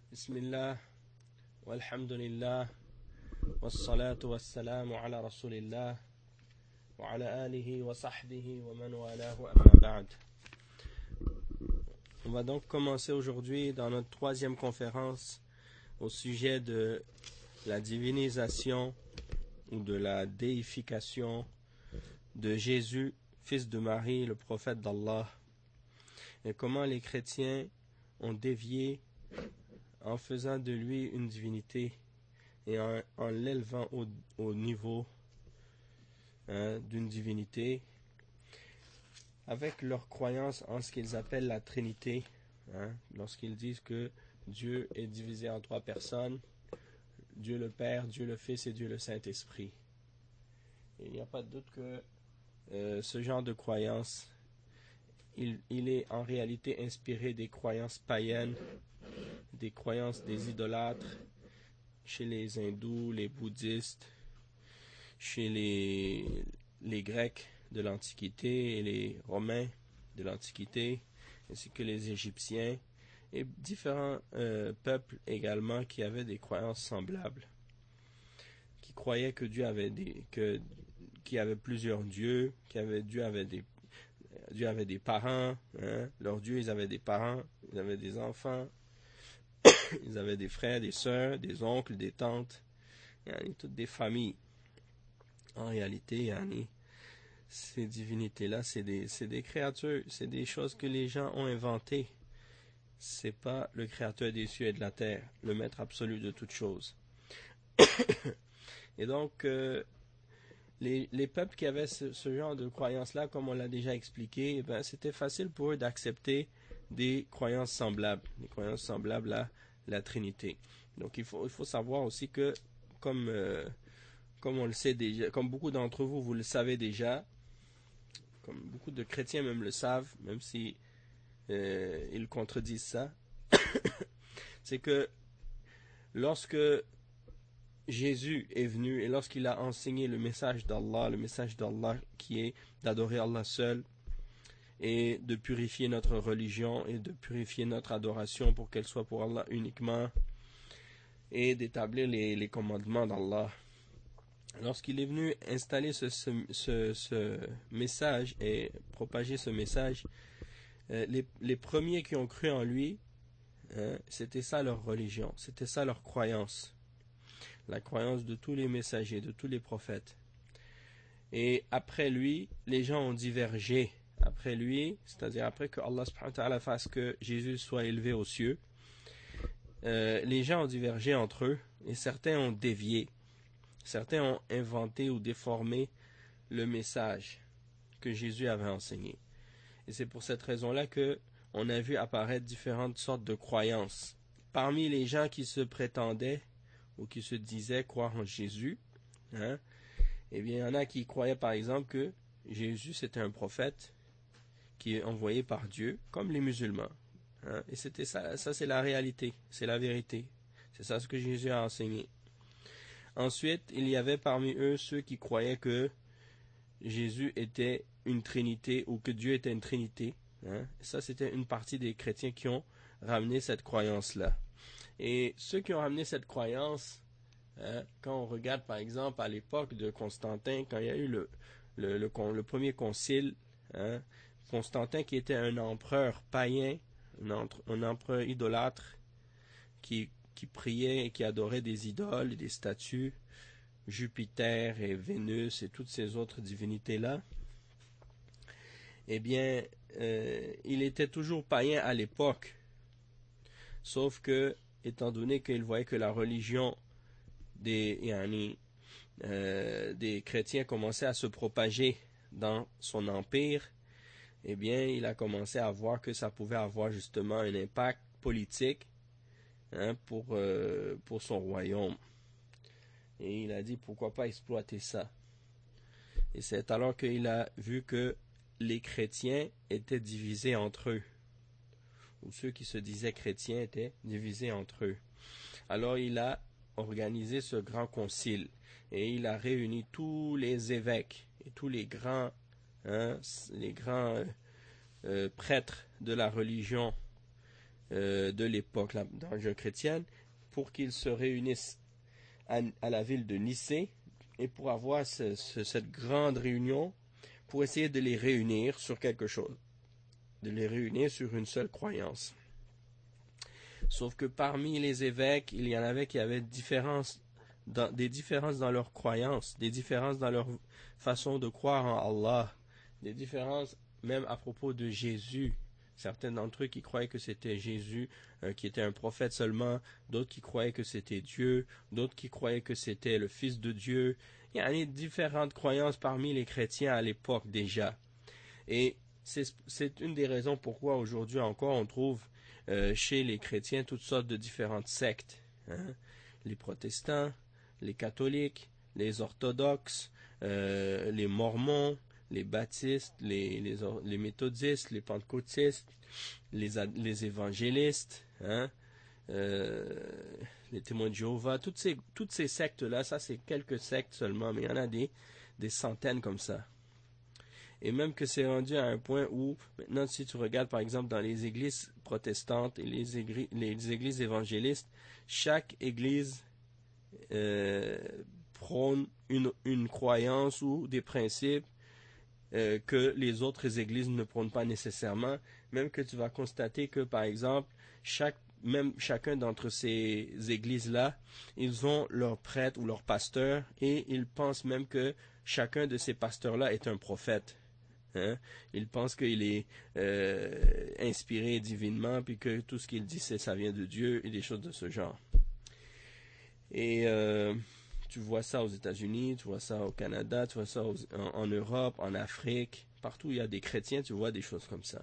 Bismillah, walhamdulillah, wassalatu wassalamu ala rasulillah, wa ala alihi wa sahbihi wa man walahu amma ba'd. On va donc commencer aujourd'hui dans notre troisième conférence au sujet de la divinisation ou de la déification de Jésus, fils de Marie, le prophète d'Allah, et comment les chrétiens ont dévié en faisant de lui une divinité et en l'élevant au niveau d'une divinité, avec leur croyance en ce qu'ils appellent la Trinité, lorsqu'ils disent que Dieu est divisé en trois personnes, Dieu le Père, Dieu le Fils et Dieu le Saint-Esprit. Il n'y a pas de doute que ce genre de croyance, il est en réalité inspiré des croyances païennes, des croyances des idolâtres chez les hindous, les bouddhistes, chez les Grecs de l'Antiquité et les Romains de l'Antiquité, ainsi que les Égyptiens et différents peuples également qui avaient des croyances semblables, qui croyaient que Dieu avait qu'il y avait plusieurs dieux, Dieu avait des parents, leurs dieux, ils avaient des parents, ils avaient des enfants, ils avaient des frères, des sœurs, des oncles, des tantes, toutes des familles. En réalité, ces divinités-là, c'est des créatures, c'est des choses que les gens ont inventées. C'est pas le créateur des cieux et de la terre, le maître absolu de toutes choses. Et donc, les peuples qui avaient ce genre de croyances-là, comme on l'a déjà expliqué, c'était facile pour eux d'accepter des croyances semblables à la Trinité. Donc il faut savoir aussi que, comme on le sait déjà, comme beaucoup d'entre vous le savez déjà, comme beaucoup de chrétiens même le savent, même si ils contredisent ça, c'est que lorsque Jésus est venu et lorsqu'il a enseigné le message d'Allah qui est d'adorer Allah seul et de purifier notre religion et de purifier notre adoration pour qu'elle soit pour Allah uniquement et d'établir les commandements d'Allah. Lorsqu'il est venu installer ce message et propager ce message, les premiers qui ont cru en lui, c'était ça leur religion, c'était ça leur croyance. La croyance de tous les messagers, de tous les prophètes. Et après lui, les gens ont divergé. Après lui, c'est-à-dire après que Allah subhanahu wa ta'ala fasse que Jésus soit élevé aux cieux, les gens ont divergé entre eux et certains ont dévié. Certains ont inventé ou déformé le message que Jésus avait enseigné. Et c'est pour cette raison-là que on a vu apparaître différentes sortes de croyances. Parmi les gens qui se prétendaient ou qui se disaient croire en Jésus, eh bien, il y en a qui croyaient par exemple que Jésus c'était un prophète qui est envoyé par Dieu, comme les musulmans. Et c'était ça c'est la réalité, c'est la vérité. C'est ça ce que Jésus a enseigné. Ensuite, il y avait parmi eux ceux qui croyaient que Jésus était une trinité ou que Dieu était une trinité. Ça, c'était une partie des chrétiens qui ont ramené cette croyance-là. Et ceux qui ont ramené cette croyance, quand on regarde par exemple à l'époque de Constantin, quand il y a eu le premier concile, Constantin qui était un empereur païen, un empereur idolâtre qui priait et qui adorait des idoles et des statues, Jupiter et Vénus et toutes ces autres divinités-là, eh bien, il était toujours païen à l'époque, sauf que, étant donné qu'il voyait que la religion des chrétiens commençait à se propager dans son empire, eh bien, il a commencé à voir que ça pouvait avoir justement un impact politique pour son royaume. Et il a dit pourquoi pas exploiter ça. Et c'est alors qu'il a vu que les chrétiens étaient divisés entre eux, ou ceux qui se disaient chrétiens étaient divisés entre eux. Alors il a organisé ce grand concile et il a réuni tous les évêques et tous les grands prêtres de la religion de l'époque, dans la religion chrétienne, pour qu'ils se réunissent à la ville de Nicée et pour avoir cette grande réunion, pour essayer de les réunir sur quelque chose, de les réunir sur une seule croyance. Sauf que parmi les évêques, il y en avait qui avaient des différences dans leurs croyances, des différences dans leur façon de croire en Allah, des différences même à propos de Jésus. Certains d'entre eux qui croyaient que c'était Jésus, qui était un prophète seulement, d'autres qui croyaient que c'était Dieu, d'autres qui croyaient que c'était le Fils de Dieu. Il y a différentes croyances parmi les chrétiens à l'époque déjà. Et c'est une des raisons pourquoi aujourd'hui encore on trouve chez les chrétiens toutes sortes de différentes sectes. Les protestants, les catholiques, les orthodoxes, les mormons, les baptistes, les méthodistes, les pentecôtistes, les évangélistes, les témoins de Jéhovah, toutes ces sectes-là, ça c'est quelques sectes seulement, mais il y en a des centaines comme ça. Et même que c'est rendu à un point où, maintenant si tu regardes par exemple dans les églises protestantes et les églises évangélistes, chaque église prône une croyance ou des principes que les autres églises ne prônent pas nécessairement, même que tu vas constater que, par exemple, chacun d'entre ces églises-là, ils ont leur prêtre ou leur pasteur, et ils pensent même que chacun de ces pasteurs-là est un prophète. Ils pensent qu'il est inspiré divinement, puis que tout ce qu'il dit, ça vient de Dieu, et des choses de ce genre. Et tu vois ça aux États-Unis, tu vois ça au Canada, tu vois ça en Europe, en Afrique, partout où il y a des chrétiens, tu vois des choses comme ça.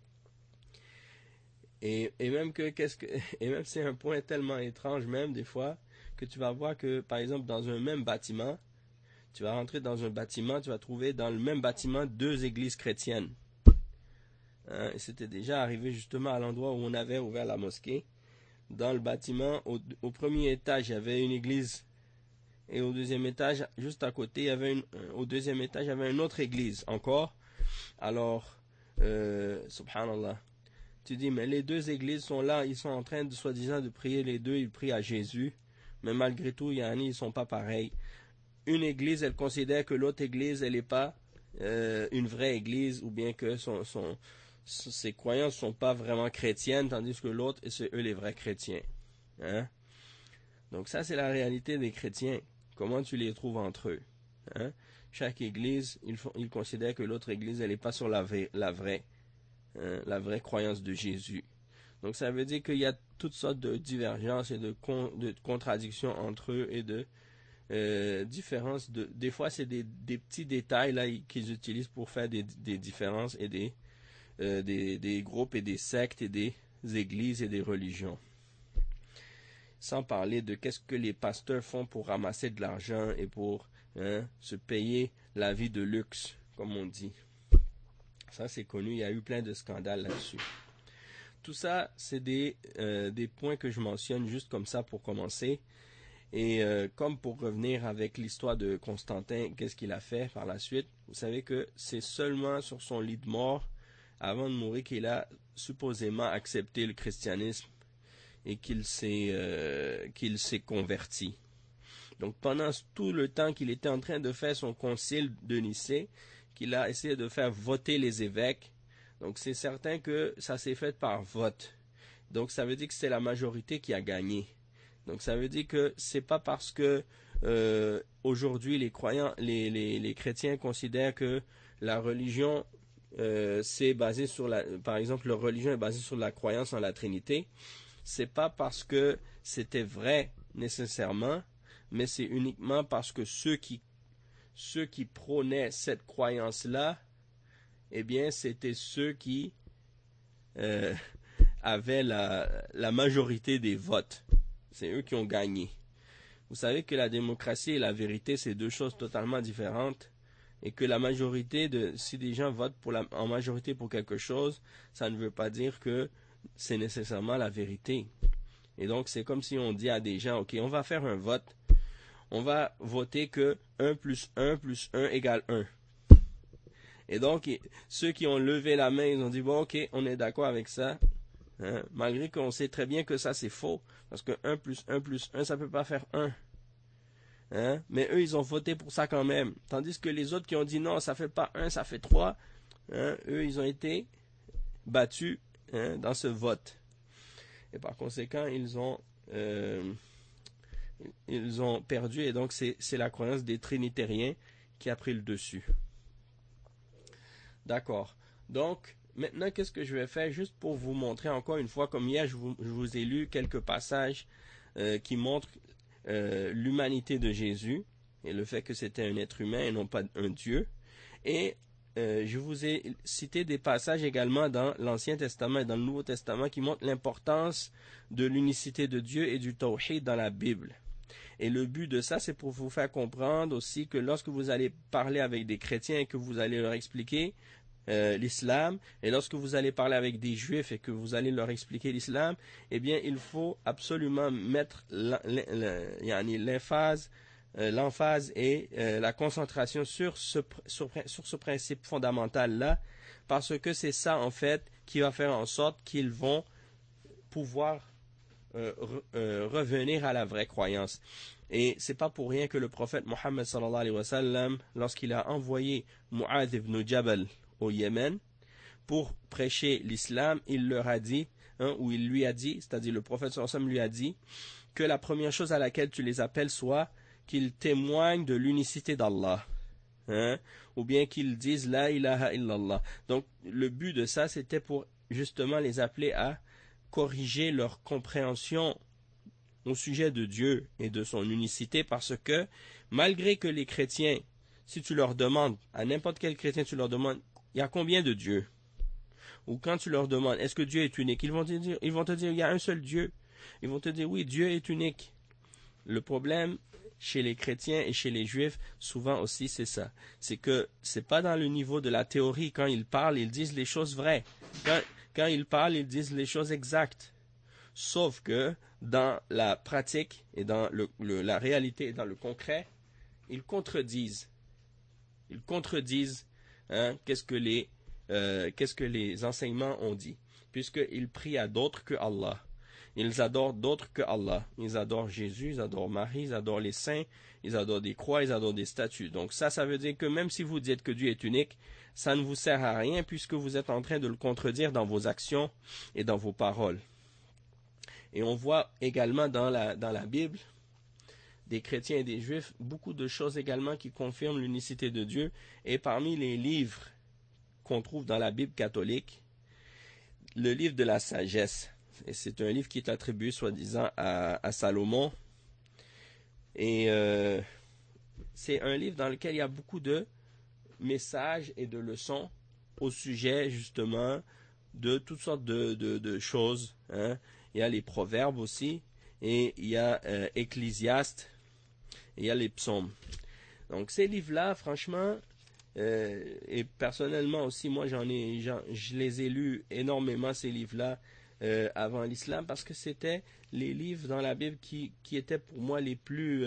Et même c'est un point tellement étrange même des fois que tu vas voir que par exemple dans un même bâtiment, tu vas rentrer dans un bâtiment, tu vas trouver dans le même bâtiment 2 églises chrétiennes. Et c'était déjà arrivé justement à l'endroit où on avait ouvert la mosquée. Dans le bâtiment, au premier étage, il y avait une église. Et au deuxième étage, juste à côté, au deuxième étage, il y avait une autre église encore. Alors, subhanallah, tu dis, mais les 2 églises sont là, ils sont en train de, soi-disant, de prier les 2, ils prient à Jésus. Mais malgré tout, ils sont pas pareils. Une église, elle considère que l'autre église, elle n'est pas une vraie église, ou bien que ses croyances ne sont pas vraiment chrétiennes, tandis que l'autre, c'est eux les vrais chrétiens. Donc ça, c'est la réalité des chrétiens. Comment tu les trouves entre eux? Chaque église, ils considèrent que l'autre église, elle n'est pas sur la vraie croyance de Jésus. Donc ça veut dire qu'il y a toutes sortes de divergences et de contradictions entre eux et de différences. Des fois, c'est des petits détails là qu'ils utilisent pour faire des différences et des groupes et des sectes et des églises et des religions. Sans parler de qu'est-ce que les pasteurs font pour ramasser de l'argent et pour se payer la vie de luxe, comme on dit. Ça, c'est connu, il y a eu plein de scandales là-dessus. Tout ça, c'est des points que je mentionne juste comme ça pour commencer. Et comme pour revenir avec l'histoire de Constantin, qu'est-ce qu'il a fait par la suite? Vous savez que c'est seulement sur son lit de mort, avant de mourir, qu'il a supposément accepté le christianisme et qu'il s'est converti. Donc pendant tout le temps qu'il était en train de faire son concile de Nicée, qu'il a essayé de faire voter les évêques, donc c'est certain que ça s'est fait par vote. Donc ça veut dire que c'est la majorité qui a gagné. Donc ça veut dire que c'est pas parce que aujourd'hui les croyants, les chrétiens considèrent que la religion c'est basé sur par exemple leur religion est basée sur la croyance en la Trinité. C'est pas parce que c'était vrai nécessairement, mais c'est uniquement parce que ceux qui prônaient cette croyance-là, eh bien, c'était ceux qui avaient la majorité des votes. C'est eux qui ont gagné. Vous savez que la démocratie et la vérité, c'est 2 choses totalement différentes. Et que la majorité si des gens votent en majorité pour quelque chose, ça ne veut pas dire que c'est nécessairement la vérité. Et donc, c'est comme si on dit à des gens, ok, on va faire un vote. On va voter que 1 plus 1 plus 1 égale 1. Et donc, ceux qui ont levé la main, ils ont dit, bon, ok, on est d'accord avec ça. Hein? Malgré qu'on sait très bien que ça c'est faux, parce que 1 plus 1 plus 1, ça ne peut pas faire 1. Hein? Mais eux, ils ont voté pour ça quand même. Tandis que les autres qui ont dit non, ça fait pas 1, ça fait 3, hein? Eux, ils ont été battus, hein, dans ce vote. Et par conséquent, ils ont perdu, et donc c'est la croyance des trinitariens qui a pris le dessus. D'accord. Donc, maintenant, qu'est-ce que je vais faire juste pour vous montrer encore une fois, comme hier, je vous ai lu quelques passages qui montrent l'humanité de Jésus et le fait que c'était un être humain et non pas un Dieu. Et je vous ai cité des passages également dans l'Ancien Testament et dans le Nouveau Testament qui montrent l'importance de l'unicité de Dieu et du tawhid dans la Bible. Et le but de ça, c'est pour vous faire comprendre aussi que lorsque vous allez parler avec des chrétiens et que vous allez leur expliquer l'islam, et lorsque vous allez parler avec des juifs et que vous allez leur expliquer l'islam, eh bien, il faut absolument mettre l'emphase et la concentration sur ce principe fondamental-là, parce que c'est ça, en fait, qui va faire en sorte qu'ils vont pouvoir revenir à la vraie croyance. Et c'est pas pour rien que le prophète Mohammed sallallahu alayhi wa sallam, lorsqu'il a envoyé Mu'adh ibn Jabal au Yémen pour prêcher l'islam, il leur a dit, ou il lui a dit, c'est-à-dire le prophète sallallahu alayhi wa sallam lui a dit, que la première chose à laquelle tu les appelles soit qu'ils témoignent de l'unicité d'Allah, ou bien qu'ils disent la ilaha illallah. Donc le but de ça, c'était pour justement les appeler à corriger leur compréhension au sujet de Dieu et de son unicité, parce que malgré que les chrétiens, si tu leur demandes, à n'importe quel chrétien, tu leur demandes, il y a combien de dieux? Ou quand tu leur demandes, est-ce que Dieu est unique? Ils vont te dire, il y a un seul Dieu. Ils vont te dire, oui, Dieu est unique. Le problème chez les chrétiens et chez les juifs, souvent aussi, c'est ça. C'est que c'est pas dans le niveau de la théorie. Quand ils parlent, ils disent les choses vraies. Quand ils parlent, ils disent les choses exactes. Sauf que dans la pratique et dans la réalité et dans le concret, ils contredisent. Ils contredisent qu'est-ce que les enseignements ont dit. Puisqu'ils prient à d'autres que Allah. Ils adorent d'autres que Allah. Ils adorent Jésus, ils adorent Marie, ils adorent les saints, ils adorent des croix, ils adorent des statues. Donc ça veut dire que même si vous dites que Dieu est unique, ça ne vous sert à rien puisque vous êtes en train de le contredire dans vos actions et dans vos paroles. Et on voit également dans la Bible, des chrétiens et des juifs, beaucoup de choses également qui confirment l'unicité de Dieu. Et parmi les livres qu'on trouve dans la Bible catholique, le livre de la sagesse. Et c'est un livre qui est attribué soi-disant à Salomon. Et c'est un livre dans lequel il y a beaucoup de messages et de leçons au sujet justement de toutes sortes de choses. Il y a les proverbes aussi, et il y a Ecclésiaste, et il y a les psaumes. Donc ces livres-là, franchement, et personnellement aussi, moi je les ai lus énormément, ces livres-là, avant l'islam, parce que c'était les livres dans la Bible qui étaient pour moi qui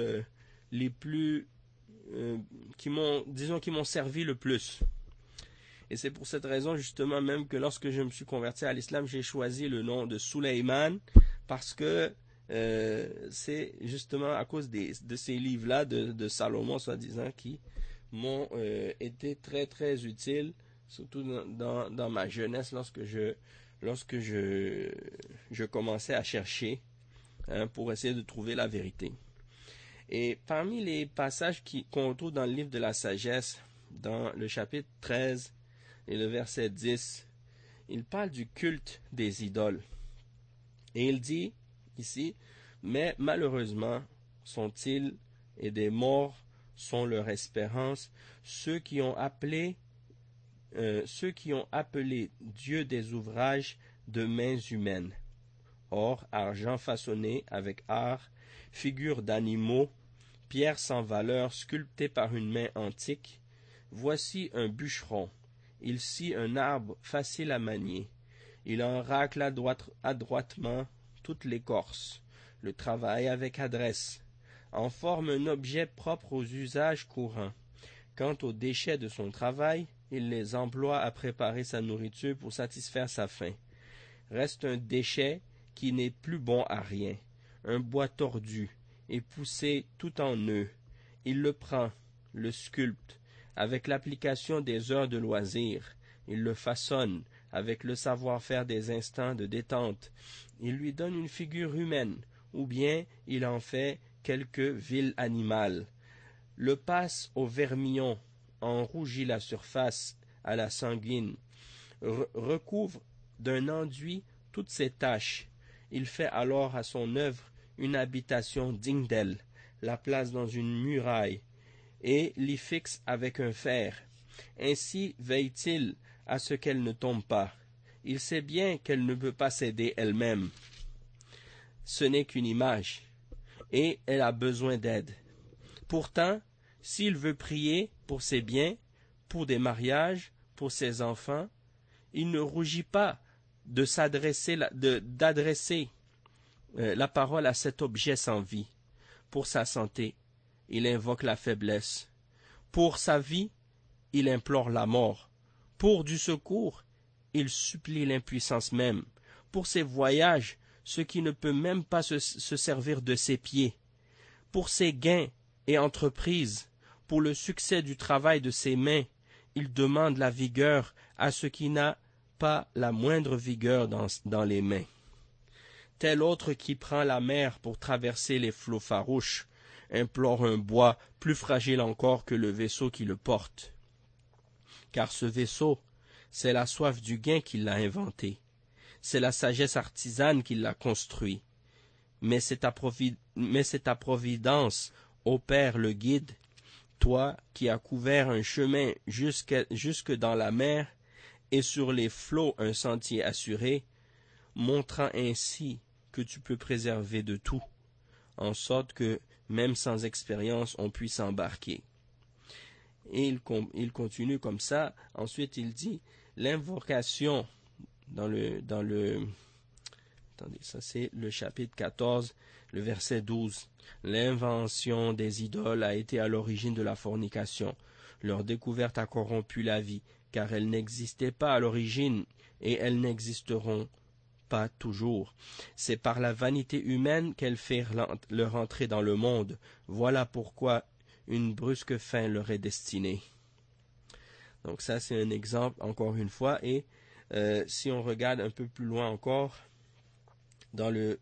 m'ont servi le plus. Et c'est pour cette raison justement même que lorsque je me suis converti à l'islam, j'ai choisi le nom de Sulayman, parce que c'est justement à cause de ces livres-là de Salomon, soi-disant, qui m'ont été très très utiles, surtout dans ma jeunesse, lorsque je commençais à chercher pour essayer de trouver la vérité. Et parmi les passages qu'on trouve dans le livre de la sagesse, dans le chapitre 13 et le verset 10, il parle du culte des idoles. Et il dit ici, mais malheureusement sont-ils, et des morts sont leur espérance, ceux qui ont appelé Dieu des ouvrages de mains humaines, or, argent façonné avec art, figures d'animaux, pierres sans valeur sculptées par une main antique. Voici un bûcheron, il scie un arbre facile à manier, il en racle adroitement toute l'écorce, le travaille avec adresse, en forme un objet propre aux usages courants. Quant aux déchets de son travail, il les emploie à préparer sa nourriture pour satisfaire sa faim. reste un déchet qui n'est plus bon à rien, un bois tordu et poussé tout en nœuds. Il le prend, le sculpte, avec l'application des heures de loisir, il le façonne, avec le savoir-faire des instants de détente, il lui donne une figure humaine, ou bien il en fait quelque vil animal, le passe au vermillon, en rougit la surface à la sanguine, recouvre d'un enduit toutes ses taches, il fait alors à son œuvre une habitation digne d'elle, la place dans une muraille, et l'y fixe avec un fer. Ainsi veille-t-il à ce qu'elle ne tombe pas. Il sait bien qu'elle ne peut pas s'aider elle-même. Ce n'est qu'une image, et elle a besoin d'aide. Pourtant, s'il veut prier pour ses biens, pour des mariages, pour ses enfants, il ne rougit pas d'adresser la parole à cet objet sans vie. Pour sa santé, il invoque la faiblesse. Pour sa vie, il implore la mort. Pour du secours, il supplie l'impuissance même. Pour ses voyages, ce qui ne peut même pas se servir de ses pieds. Pour ses gains et entreprises, pour le succès du travail de ses mains, il demande la vigueur à ce qui n'a pas la moindre vigueur dans les mains. Tel autre qui prend la mer pour traverser les flots farouches, implore un bois plus fragile encore que le vaisseau qui le porte. Car ce vaisseau, c'est la soif du gain qui l'a inventé, c'est la sagesse artisane qui l'a construit. Mais c'est ta providence opère le guide, toi qui as couvert un chemin jusque dans la mer, et sur les flots un sentier assuré, montrant ainsi que tu peux préserver de tout, en sorte que, même sans expérience, on puisse embarquer. Et il continue comme ça. Ensuite, il dit, l'invocation attendez, ça c'est le chapitre 14, le verset 12. L'invention des idoles a été à l'origine de la fornication. Leur découverte a corrompu la vie, car elles n'existaient pas à l'origine et elles n'existeront pas toujours. C'est par la vanité humaine qu'elles firent leur entrée dans le monde. Voilà pourquoi une brusque fin leur est destinée. Donc ça c'est un exemple encore une fois. Et si on regarde un peu plus loin encore, dans le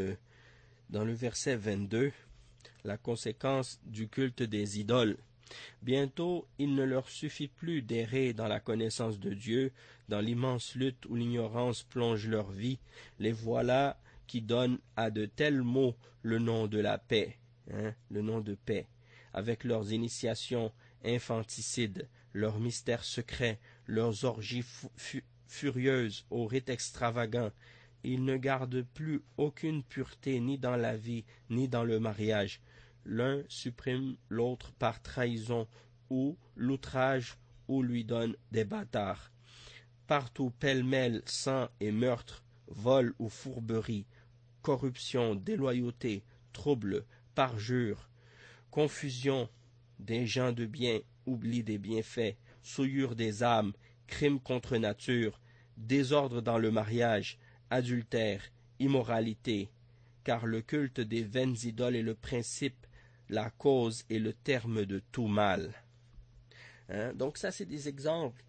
verset 22, la conséquence du culte des idoles. Bientôt, il ne leur suffit plus d'errer dans la connaissance de Dieu, dans l'immense lutte où l'ignorance plonge leur vie. Les voilà qui donnent à de tels mots le nom de la paix, le nom de paix, avec leurs initiations infanticides, leurs mystères secrets, leurs orgies furieuses aux rites extravagants. Ils ne gardent plus aucune pureté ni dans la vie, ni dans le mariage. L'un supprime l'autre par trahison ou l'outrage ou lui donne des bâtards. Partout pêle-mêle sang et meurtre, vol ou fourberie, corruption, déloyauté, trouble, parjure, confusion des gens de bien, oubli des bienfaits, souillure des âmes, crime contre nature, désordre dans le mariage, adultère, immoralité, car le culte des vaines idoles est le principe, la cause et le terme de tout mal. Donc ça, c'est des exemples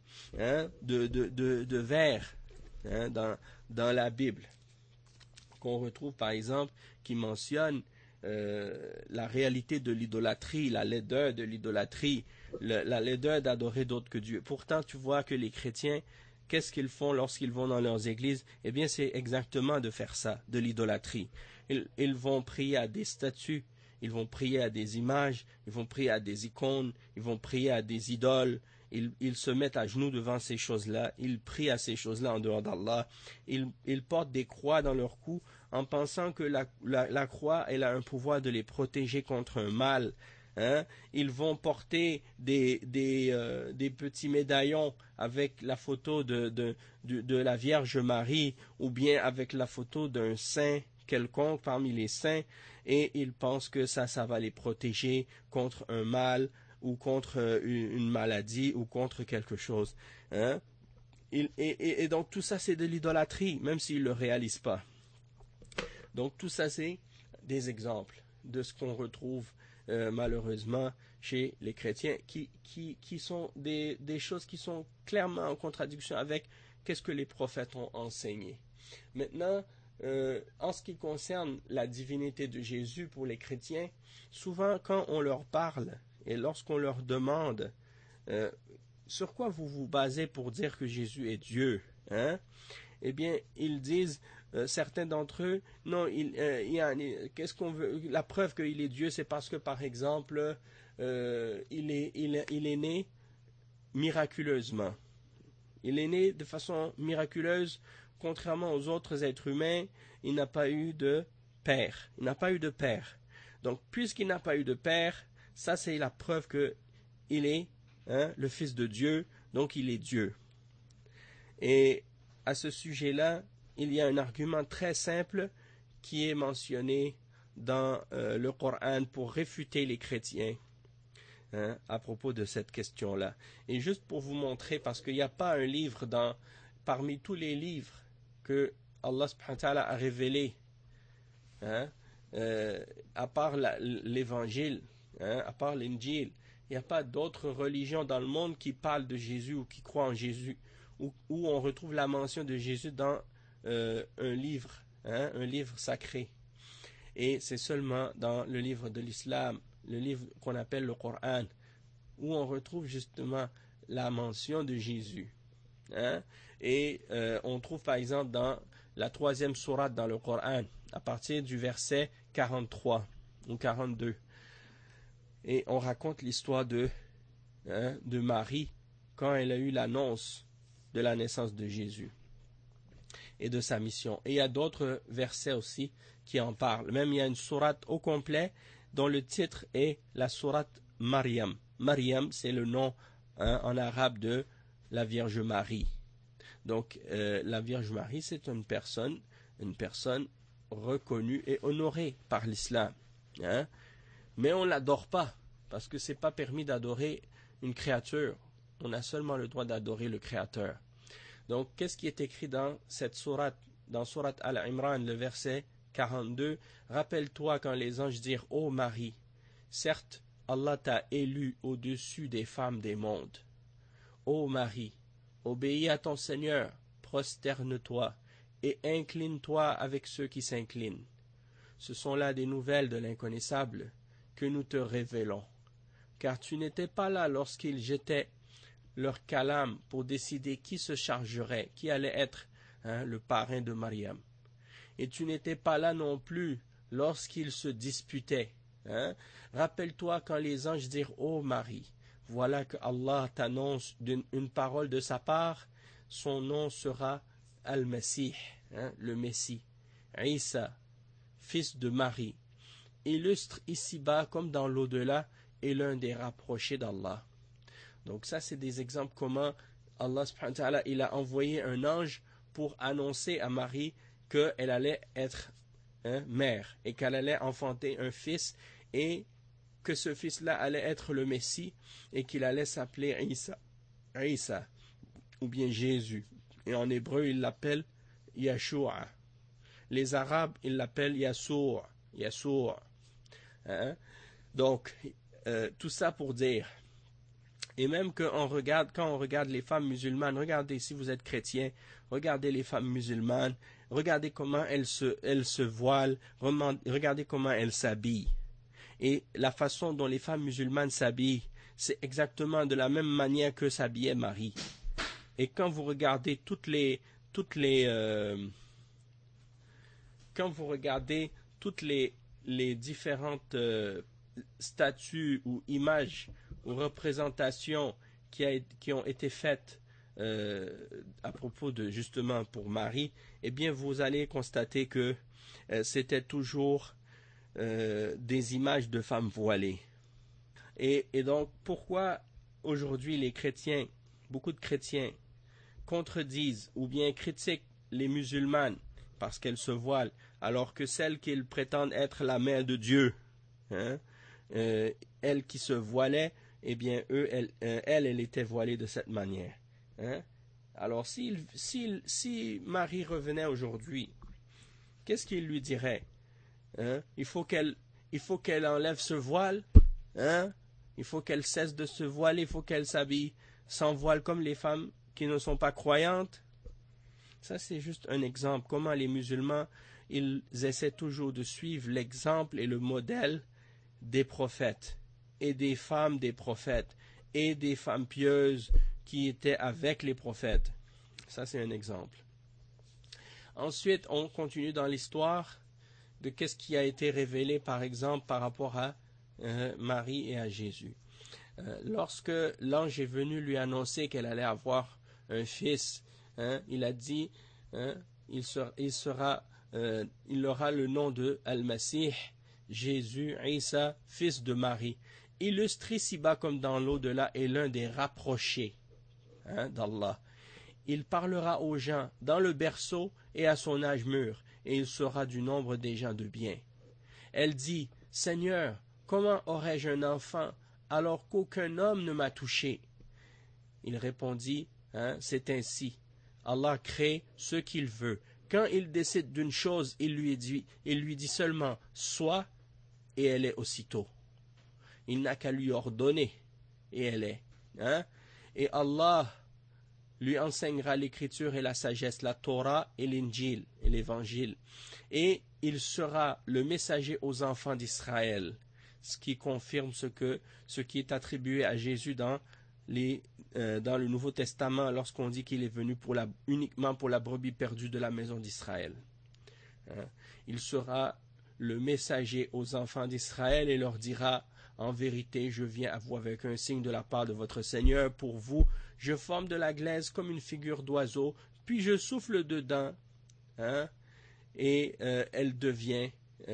de vers dans la Bible, qu'on retrouve par exemple, qui mentionnent la réalité de l'idolâtrie, la laideur de l'idolâtrie, la laideur d'adorer d'autres que Dieu. Pourtant, tu vois que les chrétiens, qu'est-ce qu'ils font lorsqu'ils vont dans leurs églises? Eh bien, c'est exactement de faire ça, de l'idolâtrie. Ils vont prier à des statues, ils vont prier à des images, ils vont prier à des icônes, ils vont prier à des idoles. Ils se mettent à genoux devant ces choses-là, ils prient à ces choses-là en dehors d'Allah. Ils portent des croix dans leur cou en pensant que la croix, elle a un pouvoir de les protéger contre un mal. Ils vont porter des petits médaillons avec la photo de la Vierge Marie ou bien avec la photo d'un saint quelconque parmi les saints, et ils pensent que ça va les protéger contre un mal ou contre une maladie ou contre quelque chose. et donc tout ça c'est de l'idolâtrie, même s'ils ne le réalisent pas. Donc tout ça c'est des exemples de ce qu'on retrouve malheureusement chez les chrétiens qui sont des choses qui sont clairement en contradiction avec qu'est-ce que les prophètes ont enseigné. Maintenant, en ce qui concerne la divinité de Jésus pour les chrétiens, souvent quand on leur parle et lorsqu'on leur demande sur quoi vous vous basez pour dire que Jésus est Dieu, hein? Eh bien, ils disent, certains d'entre eux, non, qu'est-ce qu'on veut, la preuve qu'il est Dieu, c'est parce que, par exemple, il est né miraculeusement. Il est né de façon miraculeuse, contrairement aux autres êtres humains, il n'a pas eu de père. Il n'a pas eu de père. Donc, puisqu'il n'a pas eu de père, ça c'est la preuve qu'il est le Fils de Dieu, donc il est Dieu. Et à ce sujet-là, il y a un argument très simple qui est mentionné dans le Coran pour réfuter les chrétiens à propos de cette question-là. Et juste pour vous montrer, parce qu'il n'y a pas un livre parmi tous les livres que Allah subhanahu wa ta'ala a révélé, à part l'évangile, à part l'Injil, il n'y a pas d'autres religions dans le monde qui parlent de Jésus ou qui croient en Jésus, où on retrouve la mention de Jésus dans un livre sacré. Et c'est seulement dans le livre de l'islam, le livre qu'on appelle le Coran, où on retrouve justement la mention de Jésus. Et on trouve par exemple dans la 3e sourate dans le Coran, à partir du verset 43 ou 42. Et on raconte l'histoire de Marie quand elle a eu l'annonce de la naissance de Jésus et de sa mission. Et il y a d'autres versets aussi qui en parlent. Même il y a une sourate au complet dont le titre est la sourate Maryam. Maryam, c'est le nom en arabe de la Vierge Marie. Donc la Vierge Marie, c'est une personne reconnue et honorée par l'islam. Mais on ne l'adore pas, parce que ce n'est pas permis d'adorer une créature. On a seulement le droit d'adorer le Créateur. Donc, qu'est-ce qui est écrit dans cette sourate, dans sourate Al-Imran, le verset 42? Rappelle-toi quand les anges dirent, ô Marie, certes, Allah t'a élu au-dessus des femmes des mondes. Ô Marie, obéis à ton Seigneur, prosterne-toi et incline-toi avec ceux qui s'inclinent. Ce sont là des nouvelles de l'inconnaissable que nous te révélons, car tu n'étais pas là lorsqu'ils jetaient leur calame pour décider qui se chargerait, qui allait être le parrain de Mariam. Et tu n'étais pas là non plus lorsqu'ils se disputaient. Rappelle-toi quand les anges dirent « Ô Marie, voilà que Allah t'annonce une parole de sa part, son nom sera Al-Masih, le Messie, Isa, fils de Marie. Illustre ici-bas comme dans l'au-delà et l'un des rapprochés d'Allah. » Donc ça, c'est des exemples comment Allah subhanahu wa ta'ala, il a envoyé un ange pour annoncer à Marie qu'elle allait être mère et qu'elle allait enfanter un fils et que ce fils-là allait être le Messie et qu'il allait s'appeler Isa ou bien Jésus. Et en hébreu, ils l'appellent Yeshua. Les Arabes, ils l'appellent Yassour. Donc, tout ça pour dire... Et même quand on regarde les femmes musulmanes, regardez si vous êtes chrétien, regardez les femmes musulmanes, regardez comment elles se voilent, regardez comment elles s'habillent. Et la façon dont les femmes musulmanes s'habillent, c'est exactement de la même manière que s'habillait Marie. Et quand vous regardez toutes les différentes statues ou images ou représentations qui ont été faites à propos de justement pour Marie, eh bien vous allez constater que c'était toujours des images de femmes voilées. Et donc pourquoi aujourd'hui les chrétiens, beaucoup de chrétiens contredisent ou bien critiquent les musulmanes parce qu'elles se voilent, alors que celles qu'ils prétendent être la mère de Dieu, elles qui se voilaient, eh bien, elle était voilée de cette manière. Alors, si Marie revenait aujourd'hui, qu'est-ce qu'il lui dirait? Hein? Il faut qu'elle enlève ce voile. Hein? Il faut qu'elle cesse de se voiler. Il faut qu'elle s'habille sans voile comme les femmes qui ne sont pas croyantes. Ça, c'est juste un exemple. Comment les musulmans, ils essaient toujours de suivre l'exemple et le modèle des prophètes et des femmes des prophètes et des femmes pieuses qui étaient avec les prophètes. Ça, c'est un exemple. Ensuite, on continue dans l'histoire de qu'est-ce qui a été révélé, par exemple, par rapport à Marie et à Jésus. Lorsque l'ange est venu lui annoncer qu'elle allait avoir un fils, il a dit, il aura le nom de Al-Masih, Jésus, Isa, fils de Marie. Illustre ici-bas comme dans l'au-delà est l'un des rapprochés d'Allah. Il parlera aux gens dans le berceau et à son âge mûr, et il sera du nombre des gens de bien. Elle dit, Seigneur, comment aurais-je un enfant alors qu'aucun homme ne m'a touché? Il répondit, c'est ainsi. Allah crée ce qu'il veut. Quand il décide d'une chose, il lui dit seulement sois, et elle est aussitôt. Il n'a qu'à lui ordonner, et elle est. Et Allah lui enseignera l'écriture et la sagesse, la Torah et l'Injil et l'évangile. Et il sera le messager aux enfants d'Israël, ce qui confirme ce qui est attribué à Jésus dans le Nouveau Testament lorsqu'on dit qu'il est venu uniquement pour la brebis perdue de la maison d'Israël. Il sera le messager aux enfants d'Israël et leur dira, en vérité, je viens à vous avec un signe de la part de votre Seigneur. Pour vous, je forme de la glaise comme une figure d'oiseau, puis je souffle dedans, et il devient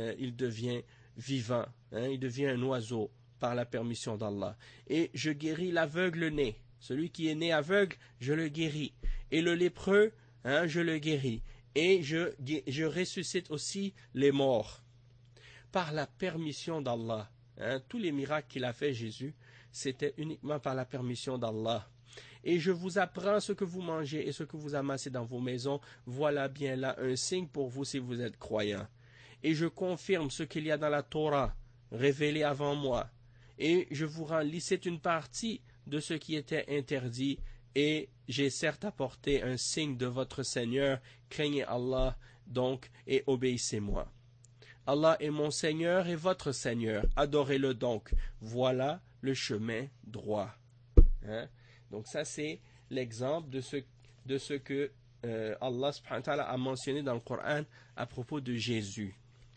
vivant, il devient un oiseau par la permission d'Allah. Et je guéris l'aveugle né. Celui qui est né aveugle, je le guéris. Et le lépreux, je le guéris. Et je ressuscite aussi les morts. Par la permission d'Allah. Tous les miracles qu'il a fait Jésus, c'était uniquement par la permission d'Allah. Et je vous apprends ce que vous mangez et ce que vous amassez dans vos maisons. Voilà bien là un signe pour vous si vous êtes croyants. Et je confirme ce qu'il y a dans la Torah, révélé avant moi. Et je vous rends licite une partie de ce qui était interdit. Et j'ai certes apporté un signe de votre Seigneur. Craignez Allah donc et obéissez-moi. Allah est mon Seigneur et votre Seigneur. Adorez-le donc. Voilà le chemin droit. Donc ça c'est l'exemple de ce que Allah subhanahu wa ta'ala a mentionné dans le Coran à propos de Jésus.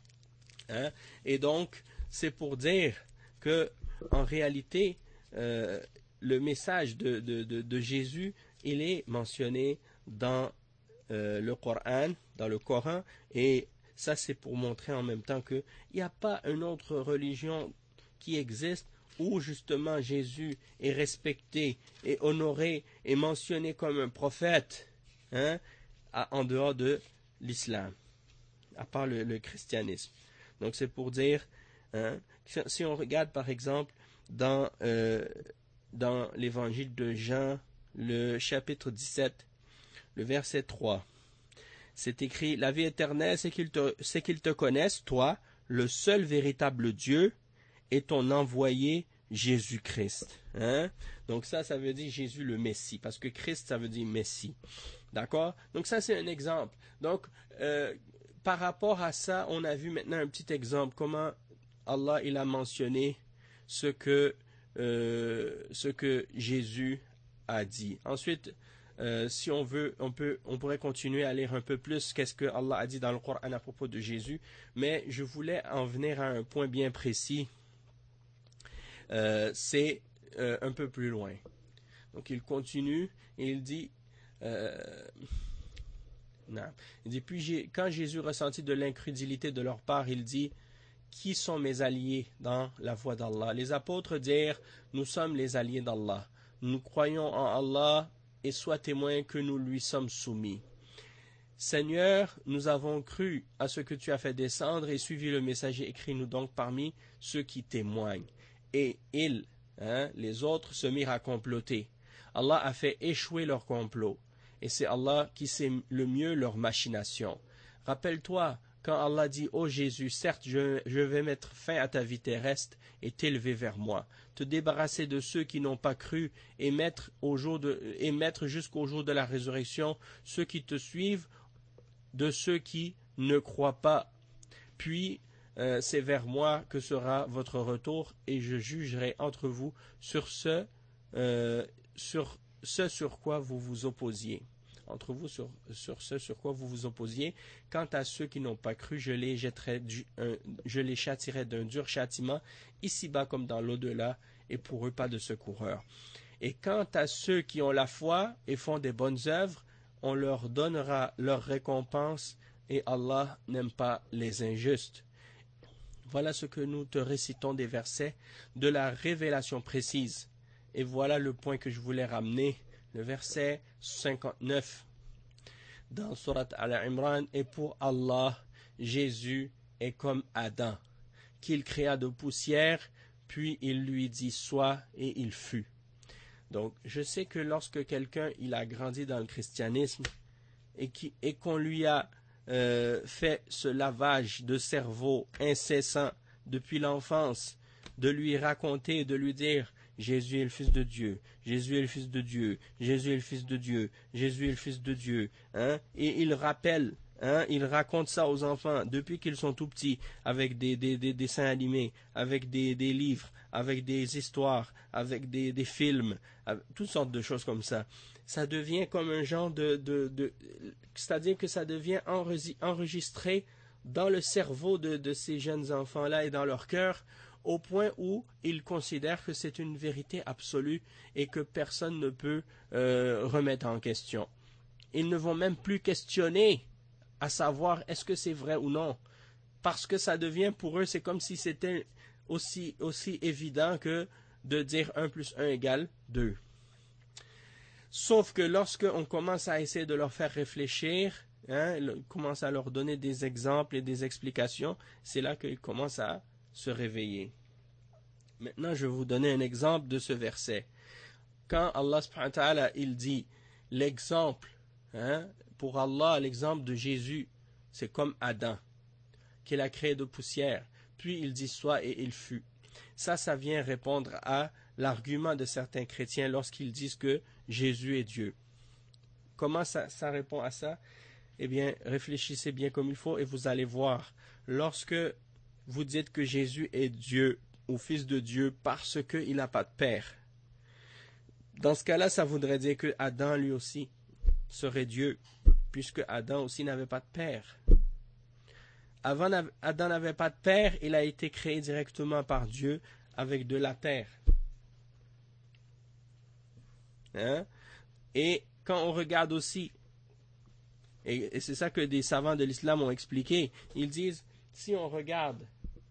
Et donc c'est pour dire que en réalité le message de Jésus il est mentionné dans le Coran et ça c'est pour montrer en même temps qu'il n'y a pas une autre religion qui existe où justement Jésus est respecté et honoré et mentionné comme un prophète en dehors de l'islam, à part le christianisme. Donc c'est pour dire, si on regarde par exemple dans l'évangile de Jean, le chapitre 17, le verset 3, c'est écrit, la vie éternelle, c'est qu'ils te connaissent, toi, le seul véritable Dieu, et ton envoyé Jésus-Christ. Donc ça veut dire Jésus le Messie, parce que Christ, ça veut dire Messie. D'accord? Donc ça, c'est un exemple. Donc, par rapport à ça, on a vu maintenant un petit exemple, comment Allah, il a mentionné ce que Jésus a dit. Ensuite, si on veut, on pourrait continuer à lire un peu plus qu'est-ce que Allah a dit dans le Coran à propos de Jésus, mais je voulais en venir à un point bien précis. C'est un peu plus loin. Donc il continue et il dit puis quand Jésus ressentit de l'incrédulité de leur part, il dit, qui sont mes alliés dans la voie d'Allah? Les apôtres dirent, nous sommes les alliés d'Allah. Nous croyons en Allah et sois témoin que nous lui sommes soumis. Seigneur, nous avons cru à ce que tu as fait descendre et suivi le messager, écris-nous donc parmi ceux qui témoignent. Et les autres se mirent à comploter. Allah a fait échouer leur complot. et c'est Allah qui sait le mieux leurs machinations. Rappelle-toi, quand Allah dit « Ô Jésus, certes, je vais mettre fin à ta vie terrestre et t'élever vers moi, te débarrasser de ceux qui n'ont pas cru et mettre jusqu'au jour de la résurrection ceux qui te suivent de ceux qui ne croient pas. Puis, c'est vers moi que sera votre retour et je jugerai entre vous sur ce sur quoi vous vous opposiez. » Entre vous sur ce sur quoi vous vous opposiez. Quant à ceux qui n'ont pas cru, je les châtierai d'un dur châtiment, ici-bas comme dans l'au-delà, et pour eux pas de secoureur. Et quant à ceux qui ont la foi et font des bonnes œuvres, on leur donnera leur récompense, et Allah n'aime pas les injustes. Voilà ce que nous te récitons des versets de la révélation précise. Et voilà le point que je voulais ramener. Le verset 59 dans Surat Al-Imran, et pour Allah, Jésus est comme Adam, qu'il créa de poussière, puis il lui dit sois, et il fut. Donc, je sais que lorsque quelqu'un il a grandi dans le christianisme et qu'on lui a fait ce lavage de cerveau incessant depuis l'enfance, de lui raconter, de lui dire Jésus est le Fils de Dieu, Jésus est le Fils de Dieu, Jésus est le Fils de Dieu, Jésus est le Fils de Dieu, hein? Et il rappelle, hein, il raconte ça aux enfants depuis qu'ils sont tout petits, avec des dessins animés, avec des livres, avec des histoires, avec des films, avec toutes sortes de choses comme ça. Ça devient comme un genre c'est-à-dire que ça devient enregistré dans le cerveau de ces jeunes enfants-là et dans leur cœur, au point où ils considèrent que c'est une vérité absolue et que personne ne peut remettre en question. Ils ne vont même plus questionner à savoir est-ce que c'est vrai ou non, parce que ça devient pour eux, c'est comme si c'était aussi évident que de dire 1 + 1 = 2. Sauf que lorsqu'on commence à essayer de leur faire réfléchir, hein, on commence à leur donner des exemples et des explications, c'est là qu'ils commencent à se réveiller. Maintenant, je vais vous donner un exemple de ce verset. Quand Allah subhanahu wa ta'ala, il dit l'exemple, hein, pour Allah, l'exemple de Jésus, c'est comme Adam, qu'il a créé de poussière, puis il dit soit et il fut. Ça vient répondre à l'argument de certains chrétiens lorsqu'ils disent que Jésus est Dieu. Comment ça répond à ça? Eh bien, réfléchissez bien comme il faut et vous allez voir. Lorsque vous dites que Jésus est Dieu ou Fils de Dieu parce qu'il n'a pas de père, dans ce cas-là, ça voudrait dire que Adam lui aussi serait Dieu, puisque Adam aussi n'avait pas de père. Avant, Adam n'avait pas de père, il a été créé directement par Dieu avec de la terre. Hein? Et quand on regarde aussi, et c'est ça que des savants de l'islam ont expliqué, ils disent, si on regarde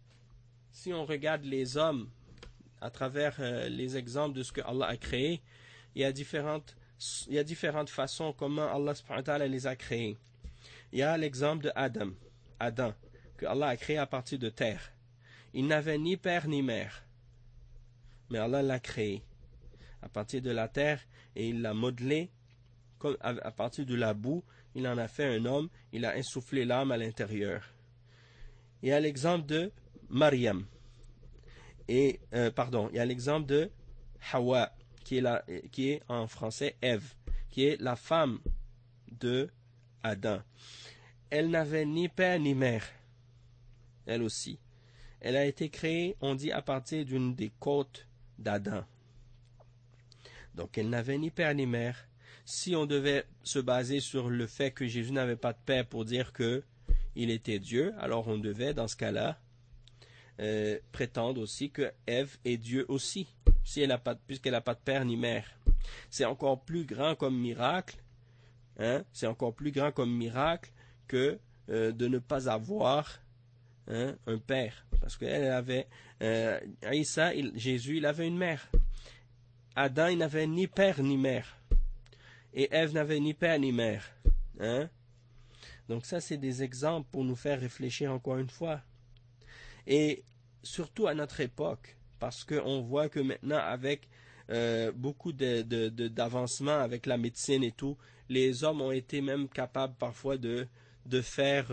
les hommes à travers les exemples de ce que Allah a créé, il y a différentes façons comment Allah subhanahu wa ta'ala les a créés. Il y a l'exemple de Adam, que Allah a créé à partir de terre. Il n'avait ni père ni mère, mais Allah l'a créé à partir de la terre et il l'a modelé à partir de la boue. Il en a fait un homme, il a insufflé l'âme à l'intérieur. Il y a l'exemple de Maryam. Il y a l'exemple de Hawa, qui est en français Ève, qui est la femme de Adam. Elle n'avait ni père ni mère, elle aussi. Elle a été créée, on dit, à partir d'une des côtes d'Adam. Donc elle n'avait ni père ni mère. Si on devait se baser sur le fait que Jésus n'avait pas de père pour dire que il était Dieu, alors on devait, dans ce cas-là, prétendre aussi que Ève est Dieu aussi, puisqu'elle n'a pas de père ni mère. C'est encore plus grand comme miracle, hein, c'est encore plus grand comme miracle que de ne pas avoir un père, parce qu'elle avait Jésus, il avait une mère. Adam, il n'avait ni père ni mère, et Ève n'avait ni père ni mère, hein. Donc ça, c'est des exemples pour nous faire réfléchir encore une fois. Et surtout à notre époque, parce qu'on voit que maintenant, avec beaucoup d'avancements avec la médecine et tout, les hommes ont été même capables parfois de faire